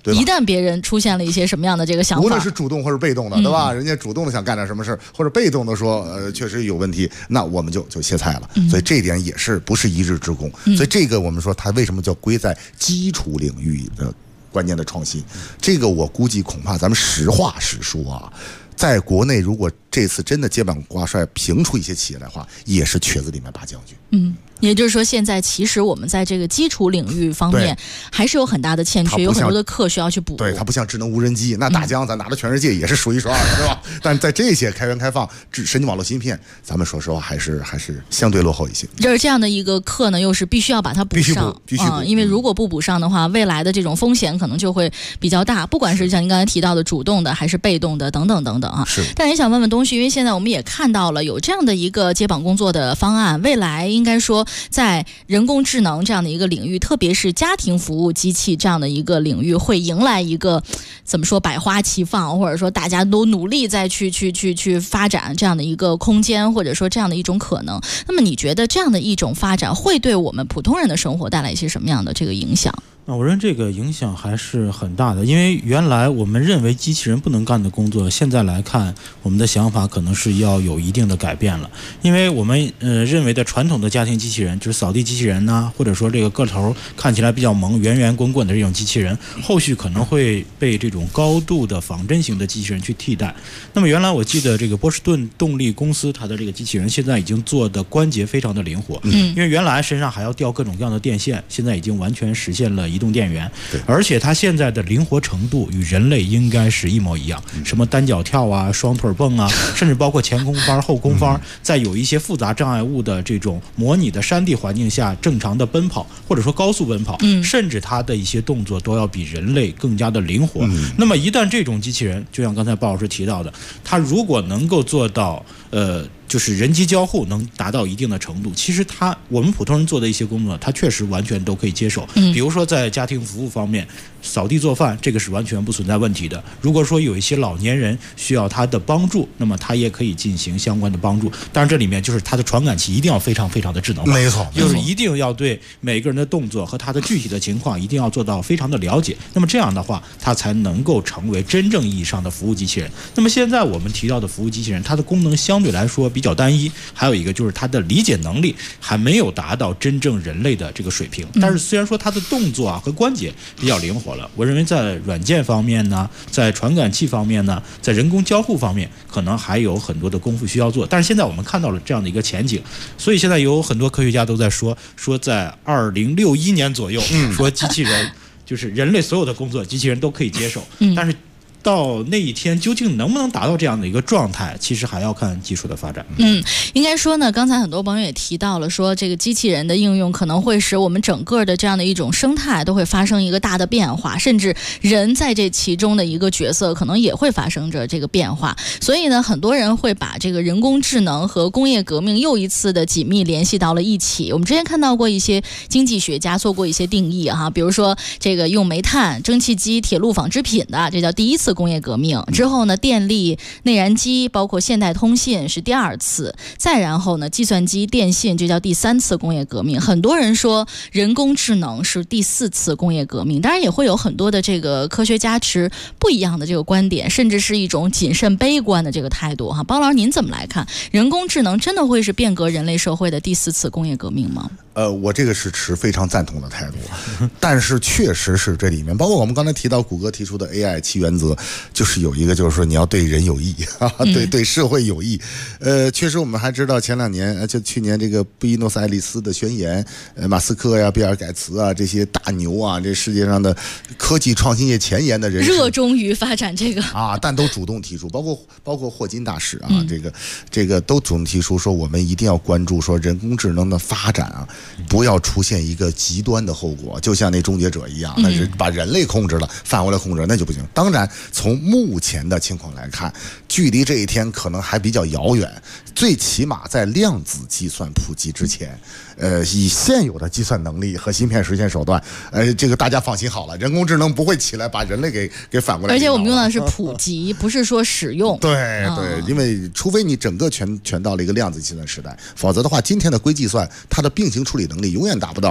对吧？ 一旦别人出现了一些什么样的这个想法， 无论是主动或者被动的，对吧？人家主动的想干点什么事儿，或者被动的说确实有问题，那我们就歇菜了。所以这一点也是不是一日之功。所以这个我们说它为什么叫归在基础领域的关键的创新，这个我估计恐怕咱们实话实说啊，在国内如果这次真的接板挂帅评出一些企业来的话，也是瘸子里面拔将军。 也就是说，现在其实我们在这个基础领域方面还是有很大的欠缺，有很多的课需要去补。 对，它不像智能无人机，那大疆咱拿到全世界也是数一数二的，对吧？但是在这些开源开放、神经网络芯片，咱们说实话还是相对落后一些。 就是这样的一个课呢，又是必须要把它补上， 必须补， 因为如果不补上的话，未来的这种风险可能就会比较大。不管是像您刚才提到的主动的，还是被动的，等等等等啊。 是。 但也想问问东旭，因为现在我们也看到了有这样的一个接榜工作的方案，未来应该说在人工智能这样的一个领域，特别是家庭服务机器这样的一个领域，会迎来一个怎么说百花齐放，或者说大家都努力再去发展这样的一个空间，或者说这样的一种可能。那么你觉得这样的一种发展会对我们普通人的生活带来一些什么样的这个影响？ 那我认为这个影响还是很大的，因为原来我们认为机器人不能干的工作，现在来看我们的想法可能是要有一定的改变了。因为我们认为的传统的家庭机器人，就是扫地机器人呐，或者说这个个头看起来比较萌、圆圆滚滚的这种机器人，后续可能会被这种高度的仿真型的机器人去替代。那么原来我记得这个波士顿动力公司它的这个机器人现在已经做的关节非常的灵活，因为原来身上还要吊各种各样的电线，现在已经完全实现了移动电源，而且它现在的灵活程度与人类应该是一模一样，什么单脚跳啊、双腿蹦啊，甚至包括前空翻、后空翻，在有一些复杂障碍物的这种模拟的山地环境下正常的奔跑，或者说高速奔跑，甚至它的一些动作都要比人类更加的灵活。那么一旦这种机器人，就像刚才鲍老师提到的，它如果能够做到就是人机交互能达到一定的程度，其实我们普通人做的一些工作，它确实完全都可以接受。比如说在家庭服务方面，扫地做饭，这个是完全不存在问题的。如果说有一些老年人需要他的帮助，那么他也可以进行相关的帮助。当然这里面就是它的传感器一定要非常非常的智能化， 没错， 就是一定要对每个人的动作和他的具体的情况一定要做到非常的了解。那么这样的话，它才能够成为真正意义上的服务机器人。那么现在我们提到的服务机器人，它的功能相对来说比较单一，还有一个就是它的理解能力还没有达到真正人类的这个水平。但是虽然说它的动作和关节比较灵活了，我认为在软件方面呢，在传感器方面呢，在人工交互方面可能还有很多的功夫需要做。但是现在我们看到了这样的一个前景，所以现在有很多科学家都在说在2061年左右，说机器人就是人类所有的工作机器人都可以接受，但是到那一天究竟能不能达到这样的一个状态，其实还要看技术的发展。 应该说呢，刚才很多朋友也提到了，说这个机器人的应用可能会使我们整个的这样的一种生态都会发生一个大的变化，甚至人在这其中的一个角色可能也会发生着这个变化。所以呢，很多人会把这个人工智能和工业革命又一次的紧密联系到了一起。我们之前看到过一些经济学家做过一些定义比如说这个用煤炭、蒸汽机、铁路、纺织品的，这叫第一次工业革命。之后呢，电力、内燃机，包括现代通信是第二次，再然后呢，计算机、电信，这叫第三次工业革命。很多人说人工智能是第四次工业革命，当然也会有很多的这个科学家持不一样的这个观点，甚至是一种谨慎悲观的这个态度包老师您怎么来看？人工智能真的会是变革人类社会的第四次工业革命吗？ 我这个是持非常赞同的态度，但是确实是这里面，包括我们刚才提到谷歌提出的 AI 7原则，就是有一个就是说你要对人有益，对社会有益。确实我们还知道前2年，就去年这个布宜诺斯艾利斯的宣言，马斯克呀、比尔盖茨啊这些大牛啊，这世界上的科技创新业前沿的人士， 热衷于发展这个但都主动提出，包括霍金大使这个都主动提出说，我们一定要关注说人工智能的发展不要出现一个极端的后果，就像那终结者一样，那是把人类控制了，反过来控制那就不行。当然从目前的情况来看，距离这一天可能还比较遥远，最起码在量子计算普及之前，以现有的计算能力和芯片实现手段，这个大家放心好了，人工智能不会起来把人类给反过来。 而且我们用的是普及，不是说使用。 对，因为除非你整个全到了一个量子计算时代，否则的话，今天的硅计算它的并行处理能力永远达不到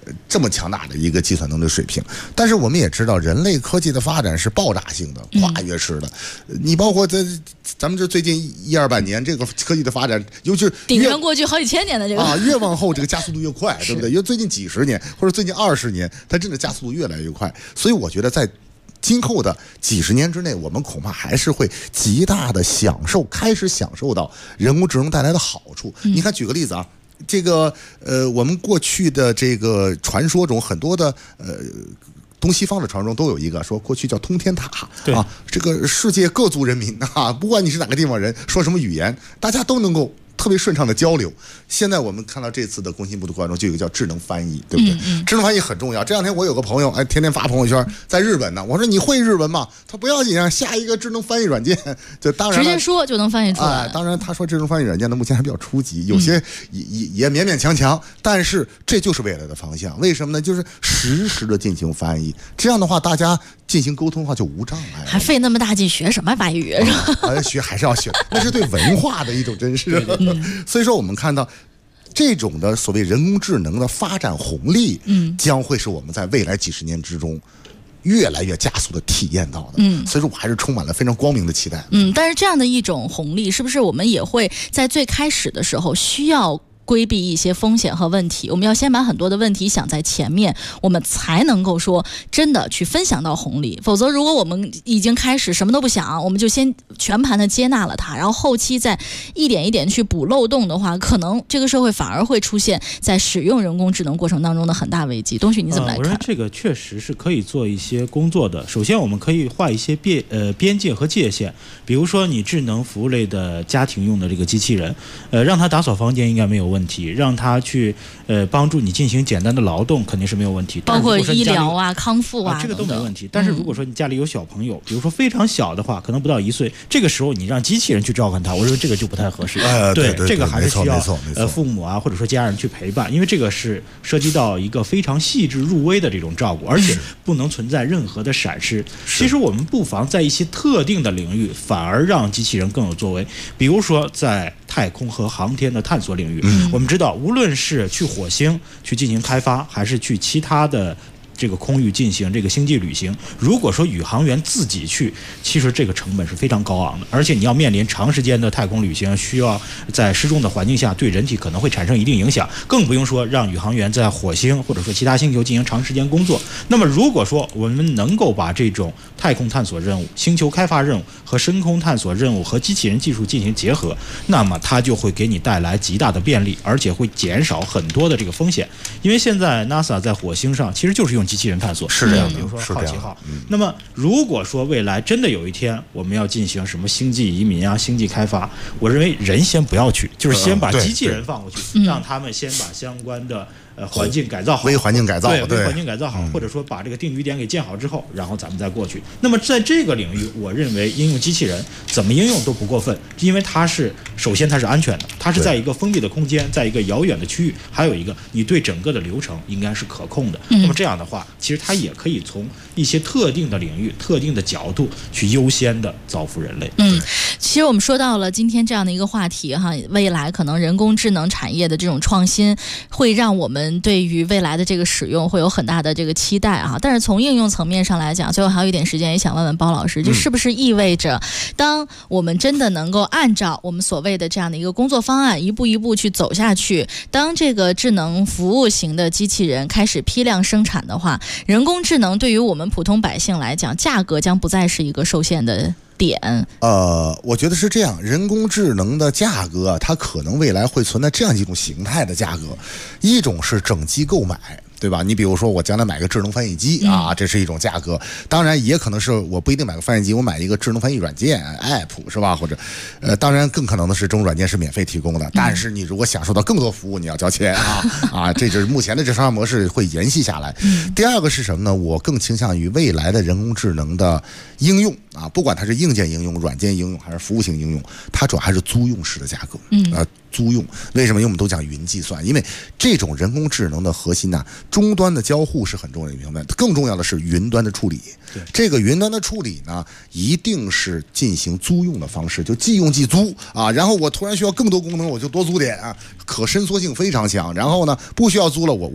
这么强大的一个计算能力水平。但是我们也知道，人类科技的发展是爆炸性的、跨越式的。你包括咱们这最近100-200年，这个科技的发展，尤其是顶上过去好几千年的这个越往后这个加速度越快，对不对？因为最近几十年或者最近20年，它真的加速度越来越快。所以我觉得在今后的几十年之内，我们恐怕还是会极大的开始享受到人工智能带来的好处。你看，举个例子啊。这个我们过去的这个传说中，很多的东西方的传说中都有一个说，过去叫通天塔啊，这个世界各族人民啊，不管你是哪个地方人，说什么语言，大家都能够特别顺畅的交流。现在我们看到这次的工信部的过程中，就有一个叫智能翻译，对不对？智能翻译很重要。这两天我有个朋友，天天发朋友圈，在日本呢。我说你会日文吗？他不要紧啊，下一个智能翻译软件，就当然直接说就能翻译出来。 当然，他说智能翻译软件呢，目前还比较初级，有些也勉勉强强。但是这就是未来的方向。为什么呢？就是实时的进行翻译，这样的话大家进行沟通的话就无障碍。 还费那么大劲学什么外语？ 学还是要学，那是对文化的一种珍视。所以说，我们看到这种的所谓人工智能的发展红利，将会是我们在未来几十年之中越来越加速的体验到的。所以说我还是充满了非常光明的期待。 但是这样的一种红利，是不是我们也会在最开始的时候需要规避一些风险和问题？我们要先把很多的问题想在前面，我们才能够说真的去分享到红利。否则如果我们已经开始什么都不想，我们就先全盘的接纳了它，然后后期再一点一点去补漏洞的话，可能这个社会反而会出现在使用人工智能过程当中的很大危机。东旭你怎么来看？ 我认为这个确实是可以做一些工作的。首先我们可以画一些边界和界限，比如说你智能服务类的家庭用的这个机器人，让它打扫房间应该没有问题，让它去帮助你进行简单的劳动肯定是没有问题， 包括医疗啊、康复啊， 这个都没问题。但是如果说你家里有小朋友，比如说非常小的话，可能不到1岁，这个时候你让机器人去照看他，我认为这个就不太合适。 对， 这个还是需要父母啊或者说家人去陪伴，因为这个是涉及到一个非常细致入微的这种照顾，而且不能存在任何的闪失。其实我们不妨在一些特定的领域反而让机器人更有作为，比如说在太空和航天的探索领域，我们知道无论是去火星去进行开发，还是去其他的这个空域进行这个星际旅行，如果说宇航员自己去，其实这个成本是非常高昂的，而且你要面临长时间的太空旅行，需要在失重的环境下，对人体可能会产生一定影响，更不用说让宇航员在火星或者说其他星球进行长时间工作。那么如果说我们能够把这种太空探索任务、星球开发任务和深空探索任务和机器人技术进行结合，那么它就会给你带来极大的便利，而且会减少很多的这个风险。因为现在 NASA 在火星上其实就是用机器人探索， 是这样的， 比如说好奇号。那么如果说未来真的有一天我们要进行什么星际移民啊、星际开发，我认为人先不要去，就是先把机器人放过去，让他们先把相关的环境改造好， 微环境改造， 对，微环境改造好，或者说把这个定居点给建好之后，然后咱们再过去。那么在这个领域，我认为应用机器人怎么应用都不过分，因为它是首先它是安全的，它是在一个封闭的空间，在一个遥远的区域，还有一个你对整个的流程应该是可控的。那么这样的话，其实它也可以从一些特定的领域、特定的角度去优先的造福人类。 其实我们说到了今天这样的一个话题哈，未来可能人工智能产业的这种创新会让我们对于未来的这个使用会有很大的这个期待啊。但是从应用层面上来讲，最后还有一点时间，也想问问包老师，这是不是意味着当我们真的能够按照我们所谓的这样的一个工作方案一步一步去走下去，当这个智能服务型的机器人开始批量生产的话，人工智能对于我们普通百姓来讲，价格将不再是一个受限的点？ 我觉得是这样，人工智能的价格它可能未来会存在这样几种形态的价格，一种是整机购买，对吧？你比如说我将来买个智能翻译机啊，这是一种价格。当然也可能是我不一定买个翻译机，我买一个智能翻译软件 app 是吧？或者当然更可能的是这种软件是免费提供的，但是你如果享受到更多服务，你要交钱啊这就是目前的这商业模式会沿袭下来。第二个是什么呢？我更倾向于未来的人工智能的应用啊，不管它是硬件应用、软件应用还是服务型应用，它主要还是租用式的价格。租用为什么？因为我们都讲云计算，因为这种人工智能的核心呢，终端的交互是很重要的一部分，更重要的是云端的处理。这个云端的处理呢，一定是进行租用的方式，就即用即租啊。然后我突然需要更多功能，我就多租点啊，可伸缩性非常强。然后呢，不需要租了，我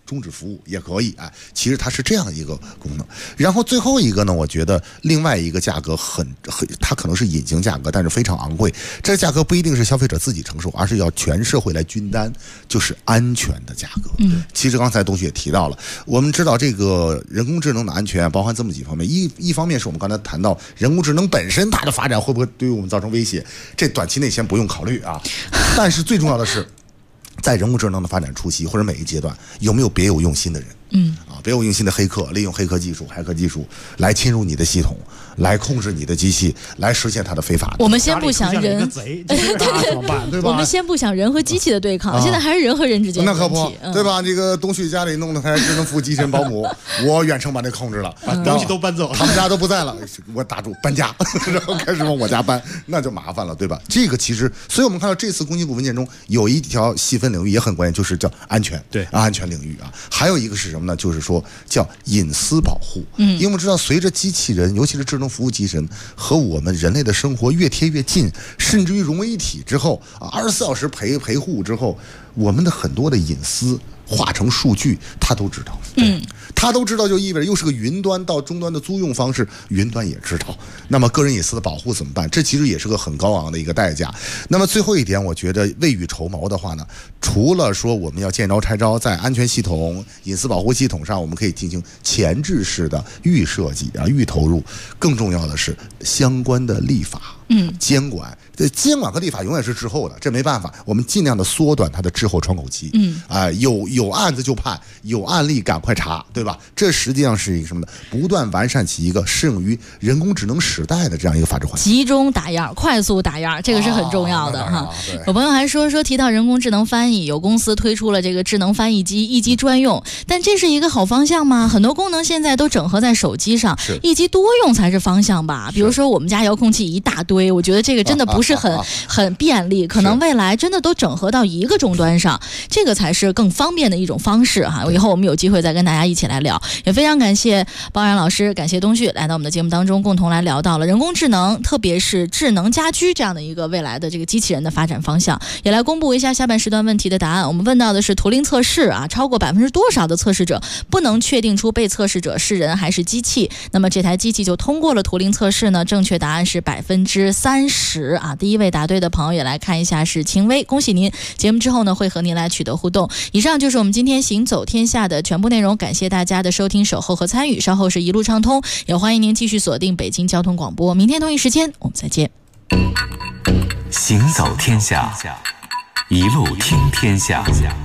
终止服务也可以，其实它是这样一个功能。然后最后一个呢，我觉得另外一个价格它可能是隐形价格，但是非常昂贵。这个价格不一定是消费者自己承受，而是要全社会来均担，就是安全的价格。其实刚才东旭也提到了，我们知道这个人工智能的安全包含这么几方面，一方面是我们刚才谈到人工智能本身它的发展会不会对于我们造成威胁，这短期内先不用考虑啊。但是最重要的是，在人工智能的发展初期或者每一阶段，有没有别有用心的人？别有用心的黑客，利用骇客技术来侵入你的系统，来控制你的机器，来实现它的非法的。 我们先不想人， 对吧？ 我们先不想人和机器的对抗，现在还是人和人之间的问题。 那可不，对吧？这个东旭家里弄的台智能服务机器人保姆，我远程把这控制了， 把东西都搬走， 他们家都不在了，我打住搬家，然后开始往我家搬，那就麻烦了，对吧？这个其实，所以我们看到这次工信部文件中有一条细分领域也很关键，就是叫安全， 对， 安全领域啊。还有一个是什么呢？就是说叫隐私保护。因为我们知道，随着机器人，尤其是智能服务机器人和我们人类的生活越贴越近，甚至于融为一体之后，24小时陪护之后，我们的很多的隐私化成数据，他都知道。他都知道，就意味着又是个云端到终端的租用方式，云端也知道。那么个人隐私的保护怎么办？这其实也是个很高昂的一个代价。那么最后一点，我觉得未雨绸缪的话呢，除了说我们要见招拆招，在安全系统、隐私保护系统上，我们可以进行前置式的预设计预投入，更重要的是相关的立法。监管和立法永远是滞后的，这没办法，我们尽量的缩短它的滞后窗口期。有案子就判，有案例赶快查，对吧？这实际上是一个什么呢？不断完善起一个适用于人工智能时代的这样一个法治环境。 集中打样，快速打样，这个是很重要的哈。有朋友还说提到人工智能翻译，有公司推出了这个智能翻译机，一机专用，但这是一个好方向吗？很多功能现在都整合在手机上，一机多用才是方向吧？比如说我们家遥控器一大堆，我觉得这个真的不是很便利，可能未来真的都整合到一个终端上，这个才是更方便的一种方式哈。以后我们有机会再跟大家一起来聊，也非常感谢包然老师，感谢东旭来到我们的节目当中，共同来聊到了人工智能，特别是智能家居这样的一个未来的这个机器人的发展方向，也来公布一下下半时段问题的答案。我们问到的是图灵测试超过多少的测试者不能确定出被测试者是人还是机器，那么这台机器就通过了图灵测试呢？正确答案是30%第一位答对的朋友也来看一下是秦薇，恭喜您！节目之后呢会和您来取得互动。以上就是我们今天行走天下的全部内容，感谢大家的收听、守候和参与。稍后是一路畅通，也欢迎您继续锁定北京交通广播。明天同一时间我们再见。 行走天下，一路听天下。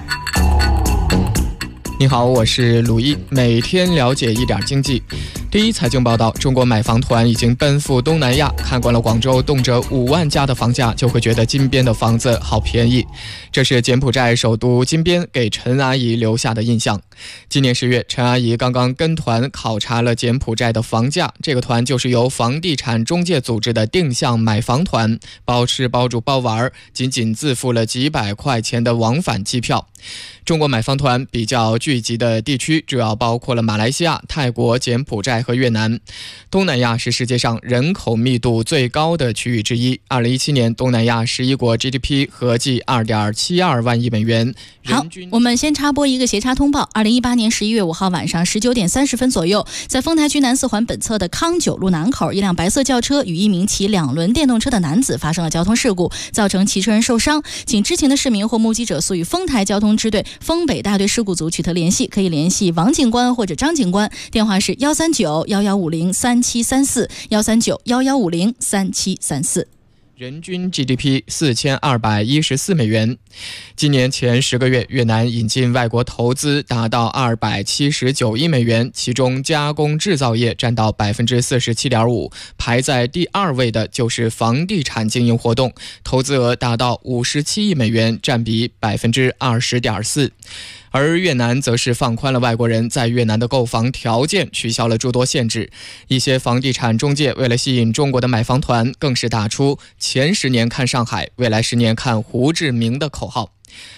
你好，我是鲁毅，每天了解一点经济。第一财经报道，中国买房团已经奔赴东南亚，看惯了广州动辄5万加的房价，就会觉得金边的房子好便宜。这是柬埔寨首都金边给陈阿姨留下的印象。今年10月，陈阿姨刚刚跟团考察了柬埔寨的房价，这个团就是由房地产中介组织的定向买房团，包吃包住包玩，仅仅自付了几百块钱的往返机票。中国买房团比较聚集的地区主要包括了马来西亚、泰国、柬埔寨和越南。东南亚是世界上人口密度最高的区域之一。2017年，东南亚11国 GDP 合计2.72万亿美元。 好，我们先插播一个斜插通报。2018年11月5号晚上19点30分左右，在丰台区南4环本侧的康九路南口，一辆白色轿车与一名骑2轮电动车的男子发生了交通事故，造成骑车人受伤。请知情的市民或目击者速与丰台交通支队丰北大队事故组取得联系，可以联系王警官或者张警官，电话是139-1150-3734 139-1150-3734。 人均 GDP 4214美元。今年前10个月，越南引进外国投资达到279亿美元，其中加工制造业占到 47.5%， 排在第2位的就是房地产经营活动，投资额达到57亿美元，占比 20.4%。而越南则是放宽了外国人在越南的购房条件，取消了诸多限制。一些房地产中介为了吸引中国的买房团，更是打出前10年看上海，未来10年看胡志明的口号。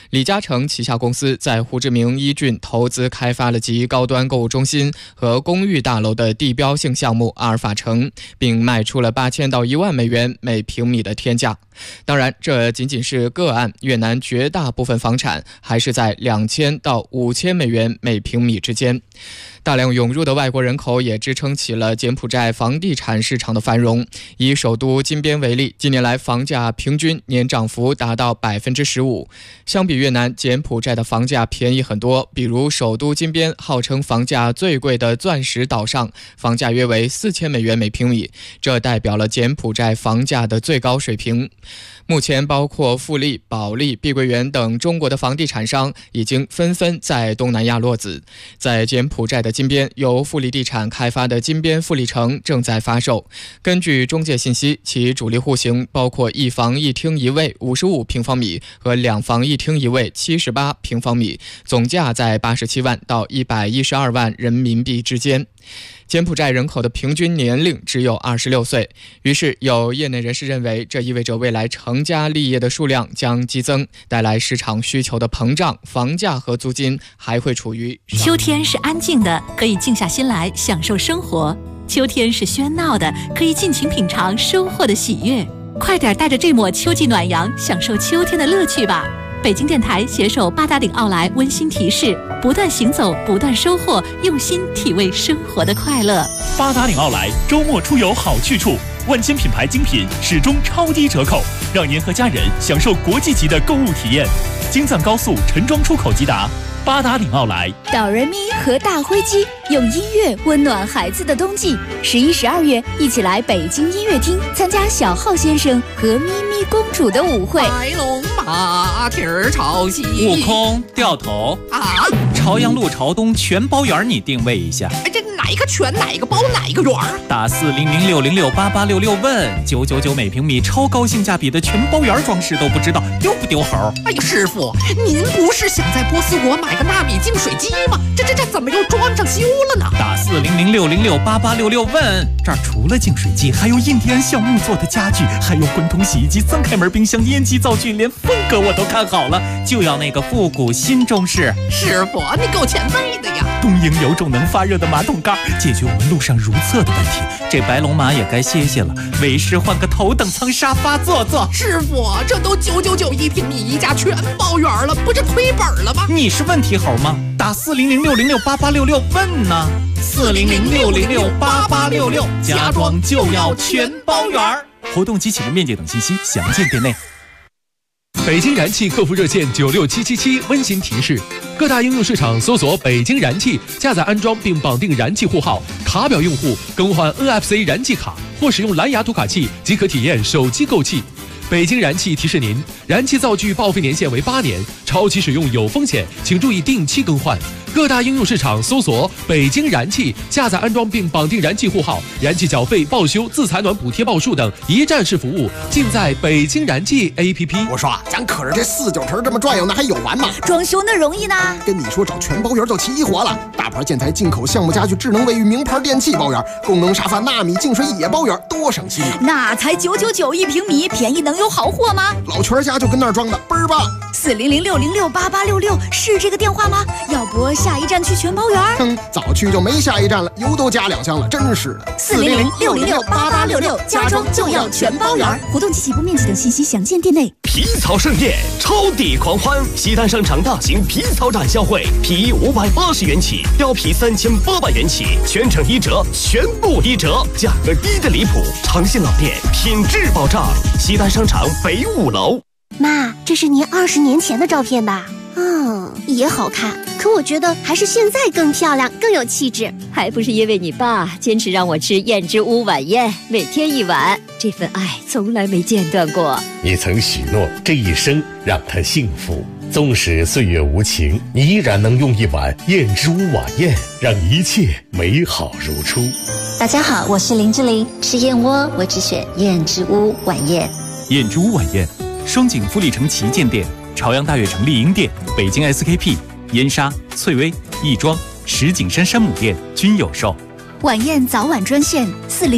李嘉诚旗下公司在胡志明一郡投资开发了集高端购物中心和公寓大楼的地标性项目阿尔法城，并卖出了8000到1万美元每平米的天价。当然，这仅仅是个案，越南绝大部分房产还是在2000到5000美元每平米之间。大量涌入的外国人口也支撑起了柬埔寨房地产市场的繁荣。以首都金边为例，近年来房价平均年涨幅达到15%。相比越南，柬埔寨的房价便宜很多。比如首都金边号称房价最贵的钻石岛上，房价约为4000美元每平米，这代表了柬埔寨房价的最高水平。目前，包括富力、保利、碧桂园等中国的房地产商已经纷纷在东南亚落子。在柬埔寨的金边，由富力地产开发的金边富力城正在发售。根据中介信息，其主力户型包括1房1厅1卫55平方米和2房1厅1卫78平方米，总价在87万到112万人民币之间。柬埔寨人口的平均年龄只有26岁，于是有业内人士认为，这意味着未来成家立业的数量将激增，带来市场需求的膨胀，房价和租金还会处于。 秋天是安静的，可以静下心来享受生活；秋天是喧闹的，可以尽情品尝收获的喜悦。快点带着这抹秋季暖阳，享受秋天的乐趣吧！北京电台携手八达岭奥莱温馨提示：不断行走，不断收获，用心体味生活的快乐。 八达岭奥莱周末出游好去处，万千品牌精品始终超低折扣，让您和家人享受国际级的购物体验。京藏高速陈庄出口即达。八达岭奥莱， 哆来咪和大灰鸡用音乐温暖孩子的冬季。11、12月，一起来北京音乐厅参加小浩先生和咪咪公主的舞会。 白龙马蹄儿朝西， 悟空掉头啊！ 朝阳路朝东全包圆，你定位一下。 哎，这哪一个全，哪一个包，哪一个圆？ 打40060688866问999每平米，超高性价比的全包圆装饰都不知道丢不丢猴？ 哎呀，师傅，您不是想在波斯国买个纳米净水机吗？这怎么又装上修了呢？ 打40060688866问，这儿除了净水机，还有印第安橡木做的家具，还有滚筒洗衣机、3开门冰箱、烟机灶具，连风格我都看好了，就要那个复古新中式。 师傅，你够前辈的呀！ 东营有种能发热的马桶盖，解决我们路上如厕的问题。这白龙马也该歇歇了，为师换个头等舱沙发坐坐。 师傅，这都999一平米一家全包圆了，不是亏本了吗？ 你是问题猴吗？打40060688866问呢，40060688866，家装就要全包圆。活动及启动面积等信息详见店内。 北京燃气客服热线96777温馨提示：各大应用市场搜索北京燃气，下载安装并绑定燃气户号，卡表用户更换 NFC 燃气卡或使用蓝牙读卡器即可体验手机购气。北京燃气提示您，燃气灶具报废年限为8年，超期使用有风险，请注意定期更换。各大应用市场搜索北京燃气，下载安装并绑定燃气户号，燃气缴费、报修、自采暖补贴报数等一站式服务尽在北京燃气 APP。 我说咱可是这4、9成这么转悠，那还有完吗？ 装修那容易呢？ 跟你说找全包圆就齐活了，大牌建材、进口项目家具、智能卫浴、名牌电器包圆，功能沙发、纳米净水也包圆，多省心啊！ 那才999一平米，便宜能有好货吗？ 老全家就跟那儿装的，倍儿棒 ！40060688866是这个电话吗？要不下一站去全包圆？ 早去就没下一站了，油都加2箱了，真是的。 40060688866，家装就要全包圆。活动及起步面积等信息详见店内。 皮草盛宴，超抵狂欢！西单商场大型皮草展销会，皮衣580元起，貂皮3800元起，全程1折，全部1折，价格低的离谱，诚信老店，品质保障。西单商场北5楼。 妈，这是您20年前的照片吧？也好看，可我觉得还是现在更漂亮，更有气质。 还不是因为你爸坚持让我吃燕之屋晚宴，每天1碗，这份爱从来没间断过。 你曾许诺这一生让他幸福，纵使岁月无情，你依然能用1碗燕之屋晚宴让一切美好如初。 大家好，我是林志玲，吃燕窝我只选燕之屋晚宴。 燕之屋晚宴，双井富力城旗舰店、朝阳大悦城丽婴店、北京 SKP、燕莎、翠微、亦庄、石景山山姆店均有售。 晚宴早晚专线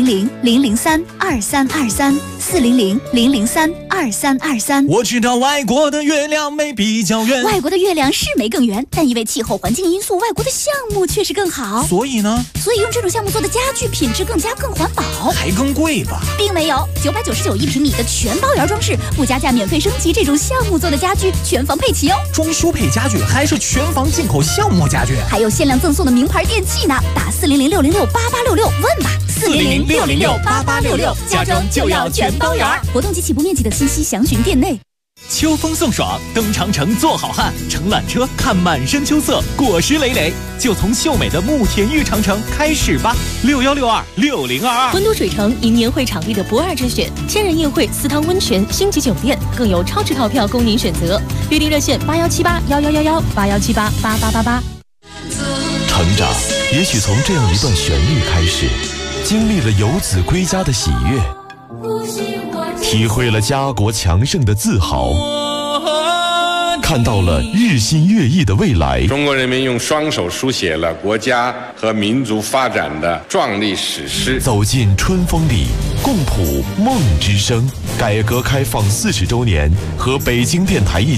400-003-2323，400-003-2323。 我知道外国的月亮没比较圆， 外国的月亮是没更圆，但因为气候环境因素，外国的项目确实更好。 所以呢？ 所以用这种项目做的家具品质更环保， 还更贵吧？ 并没有，999一平米的全包圆装饰，附加价免费升级，这种项目做的家具全房配齐哦。 装修配家具还是全房进口项目家具， 还有限量赠送的名牌电器呢。打400-606-8866问吧，400-606-8866， 家装就要全包圆。 活动及起步面积的信息详询店内。 秋风送爽，登长城做好汉，乘缆车看满山秋色，果实累累，就从秀美的慕田峪长城开始吧。61626022， 温都水城因年会场地的不二之选，千人宴会、私汤温泉、星级酒店，更有超值套票供您选择。预订热线8178111181788888。 成长也许从这样一段旋律开始，经历了游子归家的喜悦，体会了家国强盛的自豪，看到了日新月异的未来。 中国人民用双手书写了国家和民族发展的壮丽史诗。 走进春风里，共谱梦之声。改革开放40周年和北京电台一起